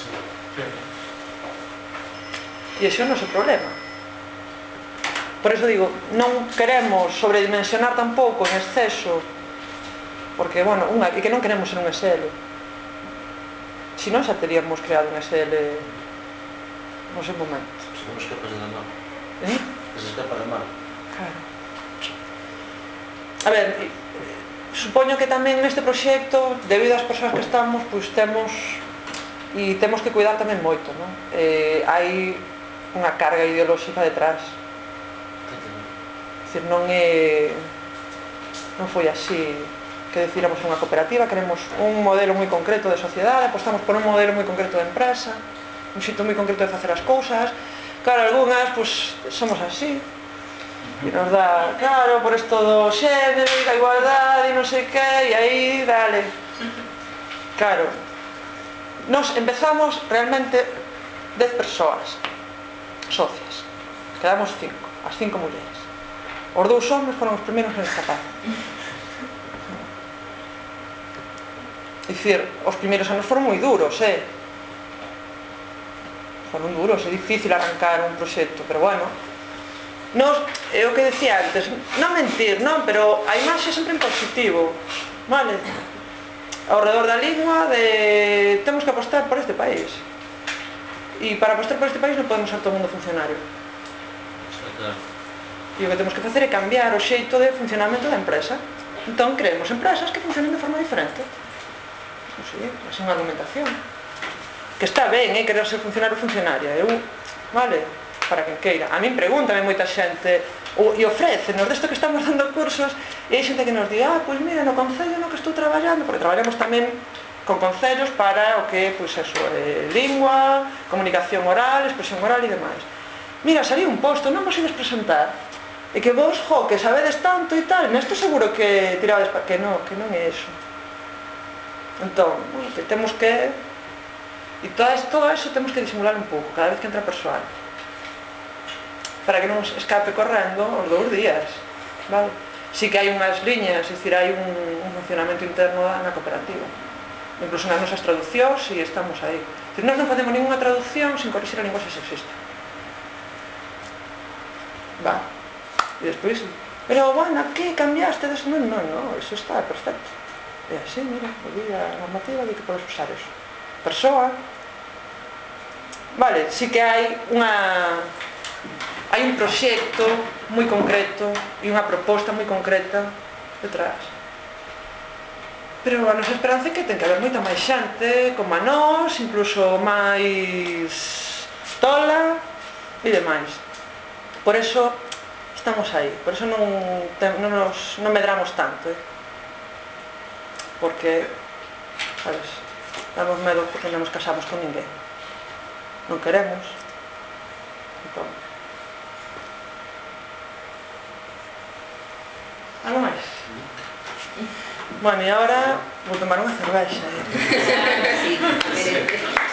E ese é o noso problema. Por eso digo, non queremos sobredimensionar tampouco en exceso, porque, bueno, e que non queremos ser un SL. Si non xa teríamos creado un SL no seu momento. Se non escapas da mano. Que se escapa da mano. Claro. A ver, supoño que tamén neste proxecto, debido ás persoas que estamos, pois temos que cuidar tamén moito, non? Hai unha carga ideolóxica detrás. Dicir, non foi así que decidíramos unha cooperativa, queremos un modelo moi concreto de sociedade, apostamos por un modelo moi concreto de empresa, un xito moi concreto de facer as cousas, Claro, algunhas, pois, somos así. E nos dá, claro, por isto do xénero e da igualdade e non sei que, e aí, dale. Claro, nos empezamos realmente 10 persoas socias. Quedamos 5, as 5 mulleres. Os 2 homes foron os primeiros en escapar. É dicir, os primeiros anos foron moi duros, foron duros, é difícil arrancar un proxecto, pero bueno, nos, é o que decía antes, non mentir, non, pero a imaxe sempre en positivo, vale? Ao redor da lingua de temos que apostar por este país, e para apostar por este país non podemos ser todo o mundo funcionario. E o que temos que facer é cambiar o xeito de funcionamento da empresa. Entón creemos empresas que funcionen de forma diferente. Non sei, é unha argumentación que está ben, querer ser funcionario ou funcionaria, vale, para quen queira. A min pregúntame moita xente e ofrécenos desto que estamos dando cursos, e hai xente que nos di, pois mira, no concello no que estou traballando, porque traballamos tamén con concellos para o que, pois eso, lingua, comunicación oral, expresión oral e demais. Mira, salía un posto, non vos ides presentar, e que vos, que sabedes tanto e tal, nesto seguro que tirades para que non é eso. Entón, que temos que... E todo eso temos que disimular un pouco cada vez que entra persoal, para que non escape correndo os 2 días, vale? Si que hai unhas liñas, é dicir, hai un funcionamento interno na cooperativa, incluso nas nosas traduccións, e estamos aí. Nós non facemos ninguna traducción sin corrixir a linguaxe sexista. E despois, pero, bueno, que cambiaste? Non, eso está perfecto. É así, mira, volví a normativa de que podes usar eso. Persoa, vale, si que hai un proxecto moi concreto e unha proposta moi concreta detrás, pero a nosa esperanza é que ten que haber moita máis xente como a nós, incluso máis tola e demais. Por eso estamos aí, por eso non medramos tanto, porque, sabes, damos medo porque non nos casamos con ninguén, non queremos, entón algo máis? Bueno, e agora vou tomar unha cervexa. Sí,